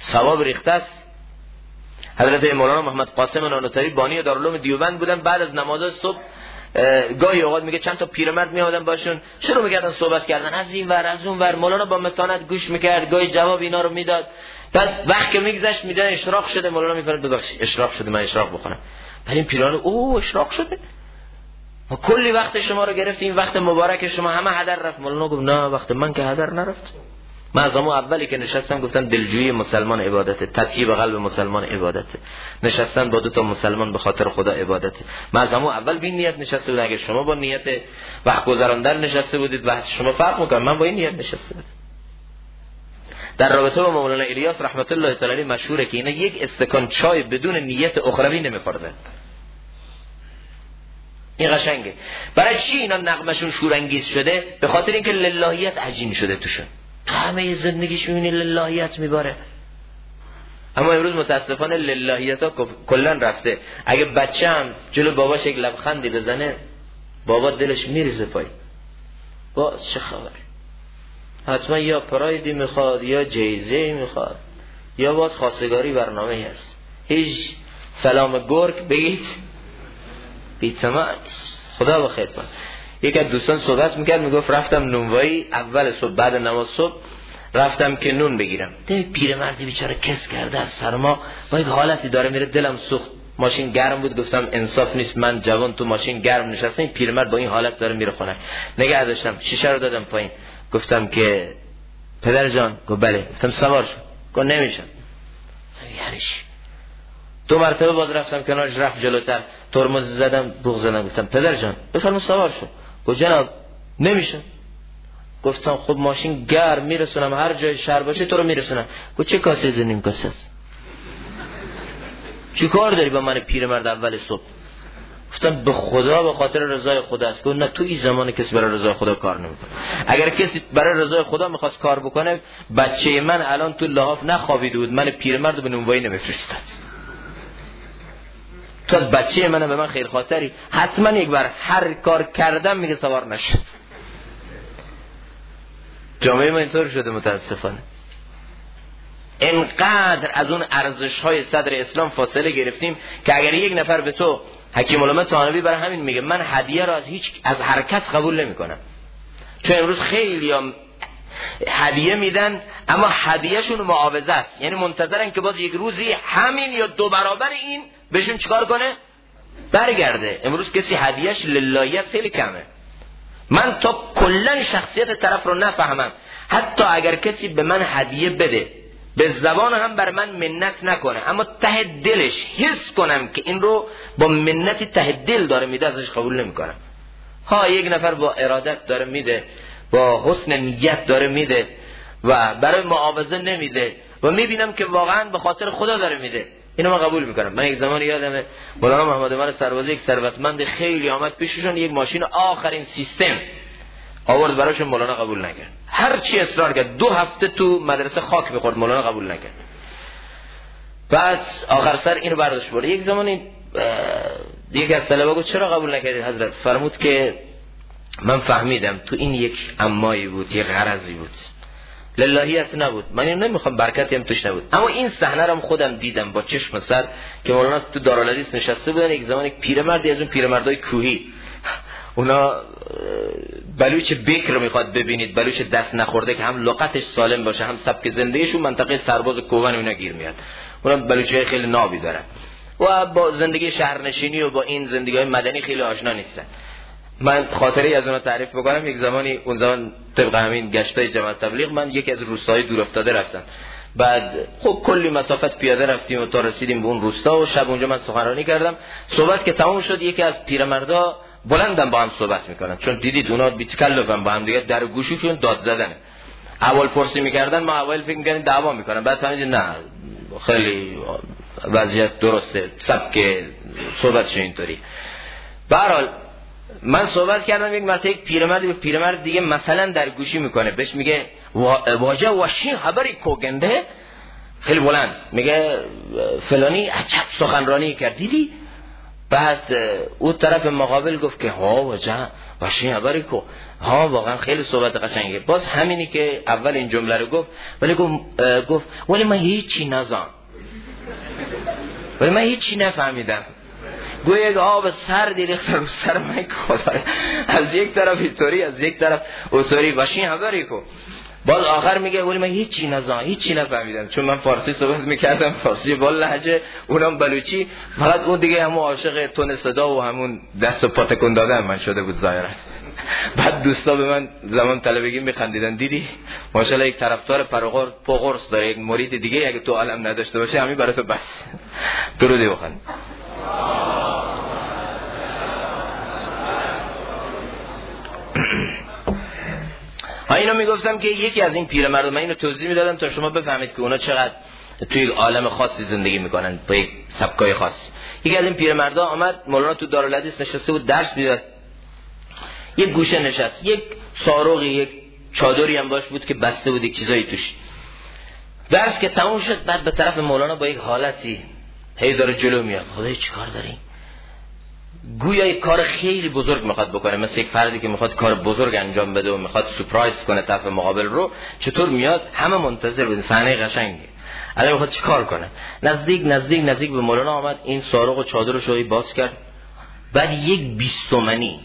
ثواب ریخته است. حضرت مولانا محمد قاسم نانوتری بانی دارالعلوم دیوبند بودن، بعد از نماز صبح گاهی اوقات میگه چند تا پیرمرد میآمدن باشون شروع میکردن صحبت کردن از این ور از اون ور. مولانا با متانت گوش میکرد، گاهی جواب اینا رو میداد. بعد وقت که میگذشت میدن اشراق شده، مولانا میفرمود ببخشید اشراق شده، من اشراق بخونم. بعد این پیران او اشراق شده، ما کلی وقت شما رو گرفتیم، وقت مبارک شما همه هدر رفت. مولانا گفت نه وقت من که هدر نرفت. من از همون اولی که نشستم گفتم دلجویی مسلمان عبادته، تطیب قلب مسلمان عبادته، نشستن با دو تا مسلمان به خاطر خدا عبادته. من از همون اول به این نیت نشسته بودم. اگه شما با نیت وقت گذراندن نشسته بودید وقت شما فرق میکنه، من با این نیت نشسته بودم. در رابطه با مولانا الیاس رحمت الله تعالی علیه مشهوره که اینا یک استکان چای بدون نیت اخروی نمیخوردن. این قشنگه. برای چی اینا نغمشون شورانگیز شده؟ به خاطر اینکه للهیت عجین شده توشون. تو همه زندگیش میبینی للهیت میباره. اما امروز متاسفانه للهیت ها کلا رفته. اگه بچه هم جلو باباش یک لبخندی بزنه بابا دلش میریزه پای. باز چه خبر؟ حتما یا پرایدی میخواد یا جایزه میخواد یا باز خواستگاری برنامه هست. هیچ سلام گرگ بگید بی‌طمع. خدا بخیر کنه. یک از دوستان صحبت میکرد میگفت رفتم نونوایی اول صبح بعد نماز صبح رفتم که نون بگیرم. دیگه پیرمردی بیچاره کس کرده از سرما با یک حالتی داره میره، دلم سوخت. ماشین گرم بود، گفتم انصاف نیست من جوان تو ماشین گرم نشستم، این پیرمرد با این حالت داره میره خونه. نگه داشتم، شیشه رو دادم پایین، گفتم که پدر جان. گفت بله. گفتم سوار شو. گفت نمیشم. یعنی چی؟ دو مرتبه باز رفتم کنارش، رفت جلوتر، ترمز زدم، بوق زدم، گفتم پدر جان بفرما سوار شو. گفت جناب نمیشه. گفتم خب ماشین گرم میرسونم هر جای شهر باشه تو رو میرسونم. گفت چه کاسه زنیم کاسه است؟ چی کار داری با من پیرمرد اول صبح؟ گفتم به خدا به خاطر رضای خدا است. گفت نه تو این زمان کسی برای رضای خدا کار نمیکنه. اگر کسی برای رضای خدا میخواست کار بکنه بچه من الان تو لحاف نخوابیده بود، من پیرمرد به نونوایی نمیفرستاد. تو از بچه من به من خیر خاطری. حتما یک بار هر کار کردم میگه سوار نشد. جامعه ما اینطور شده متاسفانه. انقدر از اون ارزش های صدر اسلام فاصله گرفتیم که اگر یک نفر به تو، حکیم الامه طحاوی برای همین میگه من هدیه را از هر کس قبول نمیکنم. چون امروز خیلی هدیه میدن اما هدیهشون معاوضه است، یعنی منتظرن که باز یک روزی همین یا دو برابر این بهشون چیکار کنه؟ برگرده. امروز کسی هدیهش للهیت خیلی کمه. من تا کلا شخصیت طرف رو نفهمم، حتی اگر کسی به من هدیه بده به زبان هم بر من منت نکنه اما ته دلش حس کنم که این رو با منتی ته دل داره میده، ازش قبول نمیکنم. ها یک نفر با ارادت داره میده، با حسن نیت داره میده و برای معاوضه نمیده و میبینم که واقعا به خاطر خدا داره میده، اینو من قبول میکنم. من یک زمان یادمه مولانا محمد عمر سربازی یک ثروتمند خیلی آمد پیششون، یک ماشین آخرین سیستم آورد براشون، مولانا قبول نکرد. هر چی اصرار کرد 2 هفته تو مدرسه خاک میخورد، مولانا قبول نکرد. بعد آخر سر اینو برداشت برد. یک زمانی یکی از طلبه گفت چرا قبول نکردید حضرت؟ فرمود که من فهمیدم تو این یک امایی بود، یک غرضی بود، للهیت نبود. من اینو نمیخوام برکتی هم توش نبود. اما این صحنه رو خودم دیدم با چشم سر که مولانا تو دارالحدیث نشسته بودن. یک زمان یک پیرمردی از اون پیرمردای کوهی، اونا بلوچ بکر میخواد ببینید، بلوچ دست نخورده که هم لغتش سالم باشه هم سبک زندگیشون منطقه سرباز کوهن اونا گیر میاد. اونا بلوچای خیلی نابی دارن و با زندگی شهرنشینی و با این زندگی‌های مدنی خیلی آشنا نیستن. من خاطره از اونا تعریف بکنم. یک زمانی اون زمان طبق همین گشتای جماعت تبلیغ من یکی از روستاهای دور افتاده رفتم. بعد خب کلی مسافت پیاده رفتیم و تا رسیدیم به اون روستا و شب اونجا من سخنرانی کردم. صحبت که تمام شد یکی از پیرمردا بلندم با هم صحبت میکنن، چون دیدید اونا بی‌تکلفن با هم دیگه، در گوششون داد زدن. اول پرسی میکردن، ما اول فکر میکردیم دعوا میکنن، بعد فهمیدیم نه خیلی وضعیت درسته، سبک صحبتش اینطوری. به هر حال من صحبت کردم، یک مرتبه یک پیرمردی به پیرمرد دیگه مثلا در گوشی میکنه، بهش میگه واجه واشی خبری کوگنده، خیلی بلند میگه فلانی عجب سخنرانی کرد دیدی؟ بعد او طرف مقابل گفت که ها وجه واشی خبری کو، ها واقعا خیلی صحبت قشنگه. باز همینی که اول این جمله رو گفت، ولی گفت ولی من هیچی نزام، ولی من هیچی نفهمیدم. گویا یک آب سردی ریخت رو سر من، خدا از یک طرف اینطوری از یک طرف اوسوری واشی خبری کو. باز آخر میگه ولی من هیچی نزام، هیچی نفهمیدم، چون من فارسی صحبت میکردم، فارسی با لهجه، اونم بلوچی. فقط اون دیگه همون عاشق تون صدا و همون دست و پا تکون دادن من شده بود ظاهرا. بعد دوستا به من زمان طلبگی میخندیدن، دیدی ماشاءالله یک طرفدار پاقرص داره، یک مرید دیگه اگه تو عالم نداشته باشه همین برای تو بس. درودی بخوان. اینو میگفتم که یکی از این پیرمردان، من اینو توضیح میدادم تا شما بفهمید که اونا چقدر توی یک عالم خاصی زندگی میکنن با یک سبکای خاص. یکی از این پیرمردان آمد، مولانا تو دارالحدیث نشسته بود درس میداد، یک گوشه نشست، یک ساروغی یک چادری هم باش بود که بسته بود یک چیزایی توش. درس که تموم شد، بعد به طرف مولانا با یک حالتی هی داره جلو میاد، خدای چیکار داری؟ گویا یک کار خیلی بزرگ میخواد بکنه، مثل یک فردی که میخواد کار بزرگ انجام بده و میخواد سورپرایز کنه طرف مقابل رو. چطور میاد؟ همه منتظر بودن، صحنه قشنگه. الان میخواد چیکار کنه؟ نزدیک به مولانا آمد، این سارق و چادرش رو باز کرد، بعد یک 20 تومانی،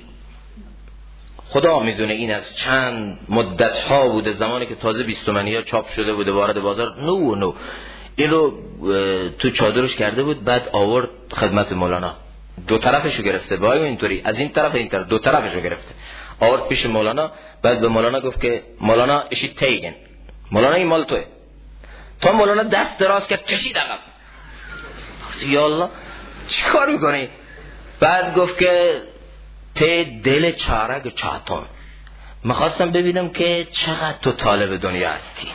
خدا میدونه این از چند مدت ها بوده، زمانی که تازه 20 تومانی ها چاپ شده بوده وارد بازار، نو این رو تو چادرش کرده بود. بعد آورد خدمت مولانا، دو طرفشو گرفته، باید اینطوری از این طرف دو طرفشو گرفته، آورد پیش مولانا. بعد به مولانا گفت که مولانا اشی تیگن، مولانا این مال توه. تا مولانا دست دراز کرد کشید عقب. یا الله چی کار میکنی؟ بعد گفت که ته دل چارگ چاتون، میخواستم ببینم که چقدر تو طالب دنیا هستی.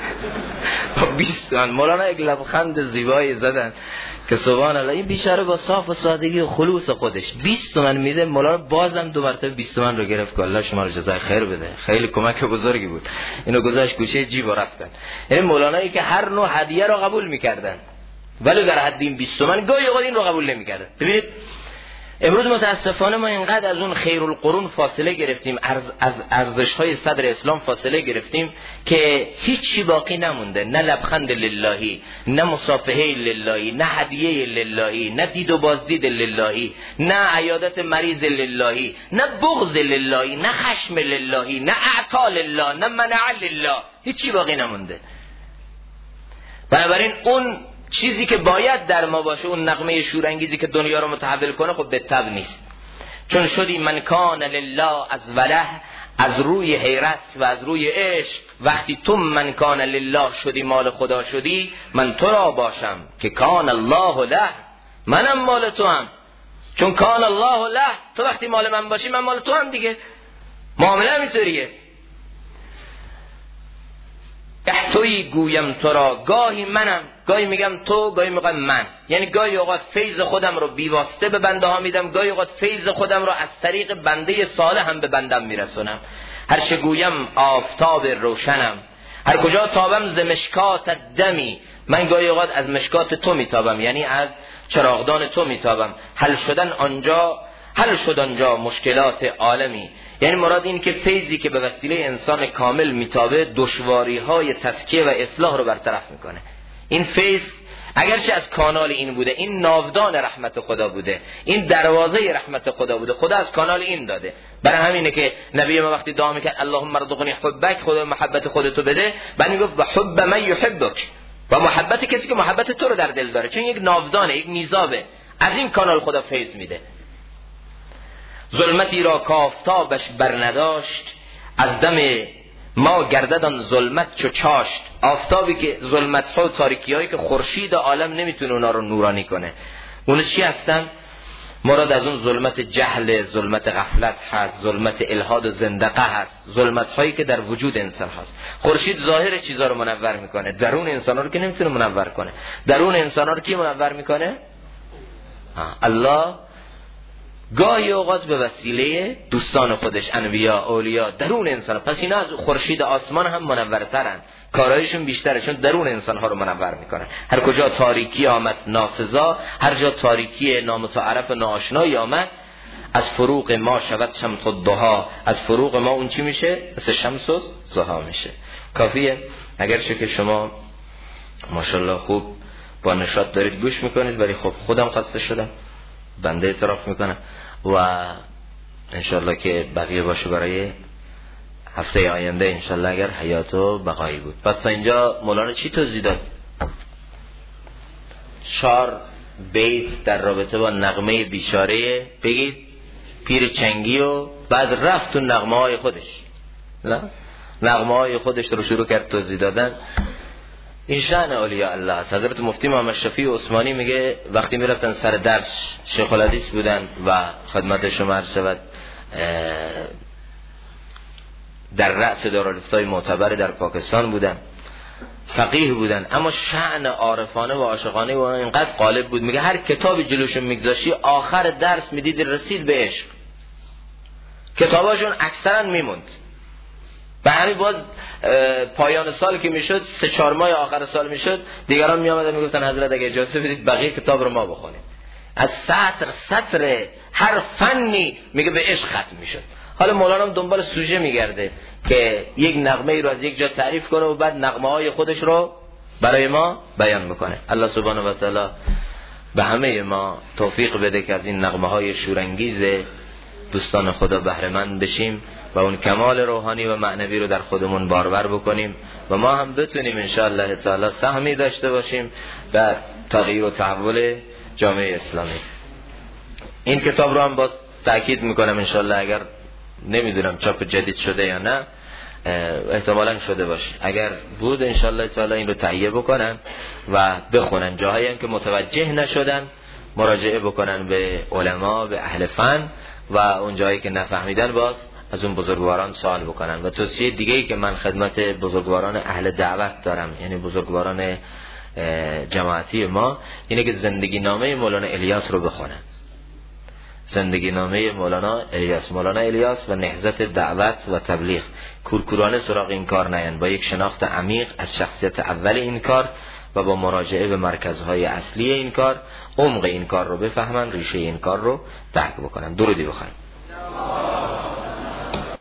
با 20 مولانا یک لبخند زیبایی زدن که سبحان الله، این بیچاره با صاف و سادگی و خلوص خودش 20 تومن میده. مولانا بازم دو مرتبه 20 تومن رو گرفت که الله شما رو جزای خیر بده، خیلی کمک بزرگی بود. اینو گذاشت گوشه جیب و رفتن. یعنی مولانایی که هر نوع هدیه رو قبول میکردن، ولی در حد این 20 تومن گاهی اوقات این رو قبول نمیکردن. ببینید امروز متاسفانه ما اینقدر از اون خیرالقرون فاصله گرفتیم، از ارزش‌های صدر اسلام فاصله گرفتیم که هیچی باقی نمونده، نه لبخند للهی، نه مصافحه للهی، نه هدیه للهی، نه دید و بازدید للهی، نه عیادت مریض للهی، نه بغض للهی، نه خشم للهی، نه اعطا لله، نه منع لله، هیچی باقی نمونده. بنابراین اون چیزی که باید در ما باشه، اون نغمه شورانگیزی که دنیا رو متحول کنه، خب به طبع نیست. چون شدی من کان لله از وله، از روی حیرت و از روی عشق. وقتی تو من کان لله شدی، مال خدا شدی، من تو را باشم که کان الله له، منم مال تو هم. چون کان الله له، تو وقتی مال من باشی من مال تو هم دیگه. معامله اینطوریه. تویی گویم تو را، گاهی منم، گاهی میگم تو، گاهی میگم من. یعنی گاهی اوقات فیض خودم رو بیواسطه به بنده ها میدم، گاهی اوقات فیض خودم رو از طریق بنده صالح هم به بندم میرسونم. هر چه گویم آفتاب روشنم، هر کجا تابم ز مشکات دمی. من گاهی اوقات از مشکات تو میتابم، یعنی از چراغدان تو میتابم. حل شد آنجا مشکلات عالمی. یعنی مراد این که فیضی که به وسیله انسان کامل میتابه، دشواری های تزکیه و اصلاح رو برطرف میکنه. این فیض اگرچه از کانال این بوده، این ناودان رحمت خدا بوده، این دروازه رحمت خدا بوده، خدا از کانال این داده. برای همینه که نبی ما وقتی دعا میکرد اللهم ارزقنی حبک، خدا محبت خودتو بده، بعد میگفت و حب من یحبک، و محبت کسی که محبت تو رو در دل داره، چون یک ناودانه، یک میزابه. از این کانال خدا فیض میده. ظلمتی را کافتابش برنداشت، از دم ما گرددان ظلمت چو چاشت. آفتابی که ظلمت ها و تاریکی هایی که خورشید عالم نمیتونه اونا رو نورانی کنه، اونا چی هستن؟ مراد از اون ظلمت جهل، ظلمت غفلت هست، ظلمت الحاد و زندقه هست، ظلمت هایی که در وجود انسان هست. خورشید ظاهر چیزا رو منور میکنه، درون انسان ها رو که نمیتونه منور کنه. درون انسان ها رو کی منور میکنه؟ الله. گاهی اوقات به وسیله دوستان خودش، انبیا، اولیا، درون انسان. پس اینا از خورشید آسمان هم منورترن، کارایشون بیشتره، چون درون انسان ها رو منور میکنن. هر کجا تاریکی آمد ناسزا، هر جا تاریکی نامتعارف ناآشنایی آمد، از فروغ ما شود شمس الضحی، از فروغ ما اون چی میشه؟ مثل شمس الضحی میشه. کافیه اگرچه که شما ماشاءالله خوب با نشاط دارید گوش میکنید، ولی خب خودم خسته شدم، بنده اعتراف میکنم و انشالله که بقیه باشه برای هفته آینده انشالله اگر حیات و بقایی بود. پس تا اینجا مولانا چی توضیح داد؟ 4 بیت در رابطه با نغمه بیچاره بگید پیر چنگی و بعد رفت تو نغمه های خودش، نه نغمه های خودش رو شروع کرد توضیح دادن. این شأن اولیاء الله. حضرت مفتی محمد شفیع عثمانی میگه وقتی میرفتن سر درس، شیخ الحدیث بودن و خدمت شما عرض شود در رأس دارالفتای معتبر در پاکستان بودن، فقیه بودن، اما شأن عارفانه و عاشقانه و اینقدر غالب بود. میگه هر کتابی جلوشون میگذاشی آخر درس میدید رسید به عشق، کتاباشون اکثرا میموند. به همین باز پایان سال که میشد 3-4 ماه آخر سال میشد، دیگران میآمدن میگفتن حضرت اگه اجازه بدید بقیه کتاب رو ما بخونیم. از سطر هر فنی میگه به عشق ختم میشد. حالا مولانا دنبال سوژه میگرده که یک نغمه ای رو از یک جا تعریف کنه و بعد نغمه های خودش رو برای ما بیان میکنه. الله سبحانه و تعالی به همه ما توفیق بده که از این نغمه های شورانگیز دوستان خدا بهره مند بشیم و اون کمال روحانی و معنوی رو در خودمون بارور بکنیم و ما هم بتونیم ان شاء الله تعالی سهمی داشته باشیم در تغییر و تحول جامعه اسلامی. این کتاب رو هم باز تأکید میکنم ان شاء الله، اگر نمیدونم چاپ جدید شده یا نه، احتمالاً شده باشه، اگر بود ان شاء الله تعالی این رو تهیه بکنن و بخونن. جاهایی هم که متوجه نشدن مراجعه بکنن به علما، به اهل فن، و اون جایی که نفهمیدن باز از اون بزرگواران سوال بکنن. و توصیه دیگه‌ای که من خدمت بزرگواران اهل دعوت دارم، یعنی بزرگواران جماعتی ما، اینه که زندگی نامه مولانا الیاس رو بخونن. زندگی نامه مولانا الیاس و نهضت دعوت و تبلیغ. کورکورانه سراغ این کار نیان، با یک شناخت عمیق از شخصیت اول این کار و با مراجعه به مرکزهای اصلی این کار، عمق این کار رو بفهمن، ریشه این کار رو درک بکنن. درودی بخواید.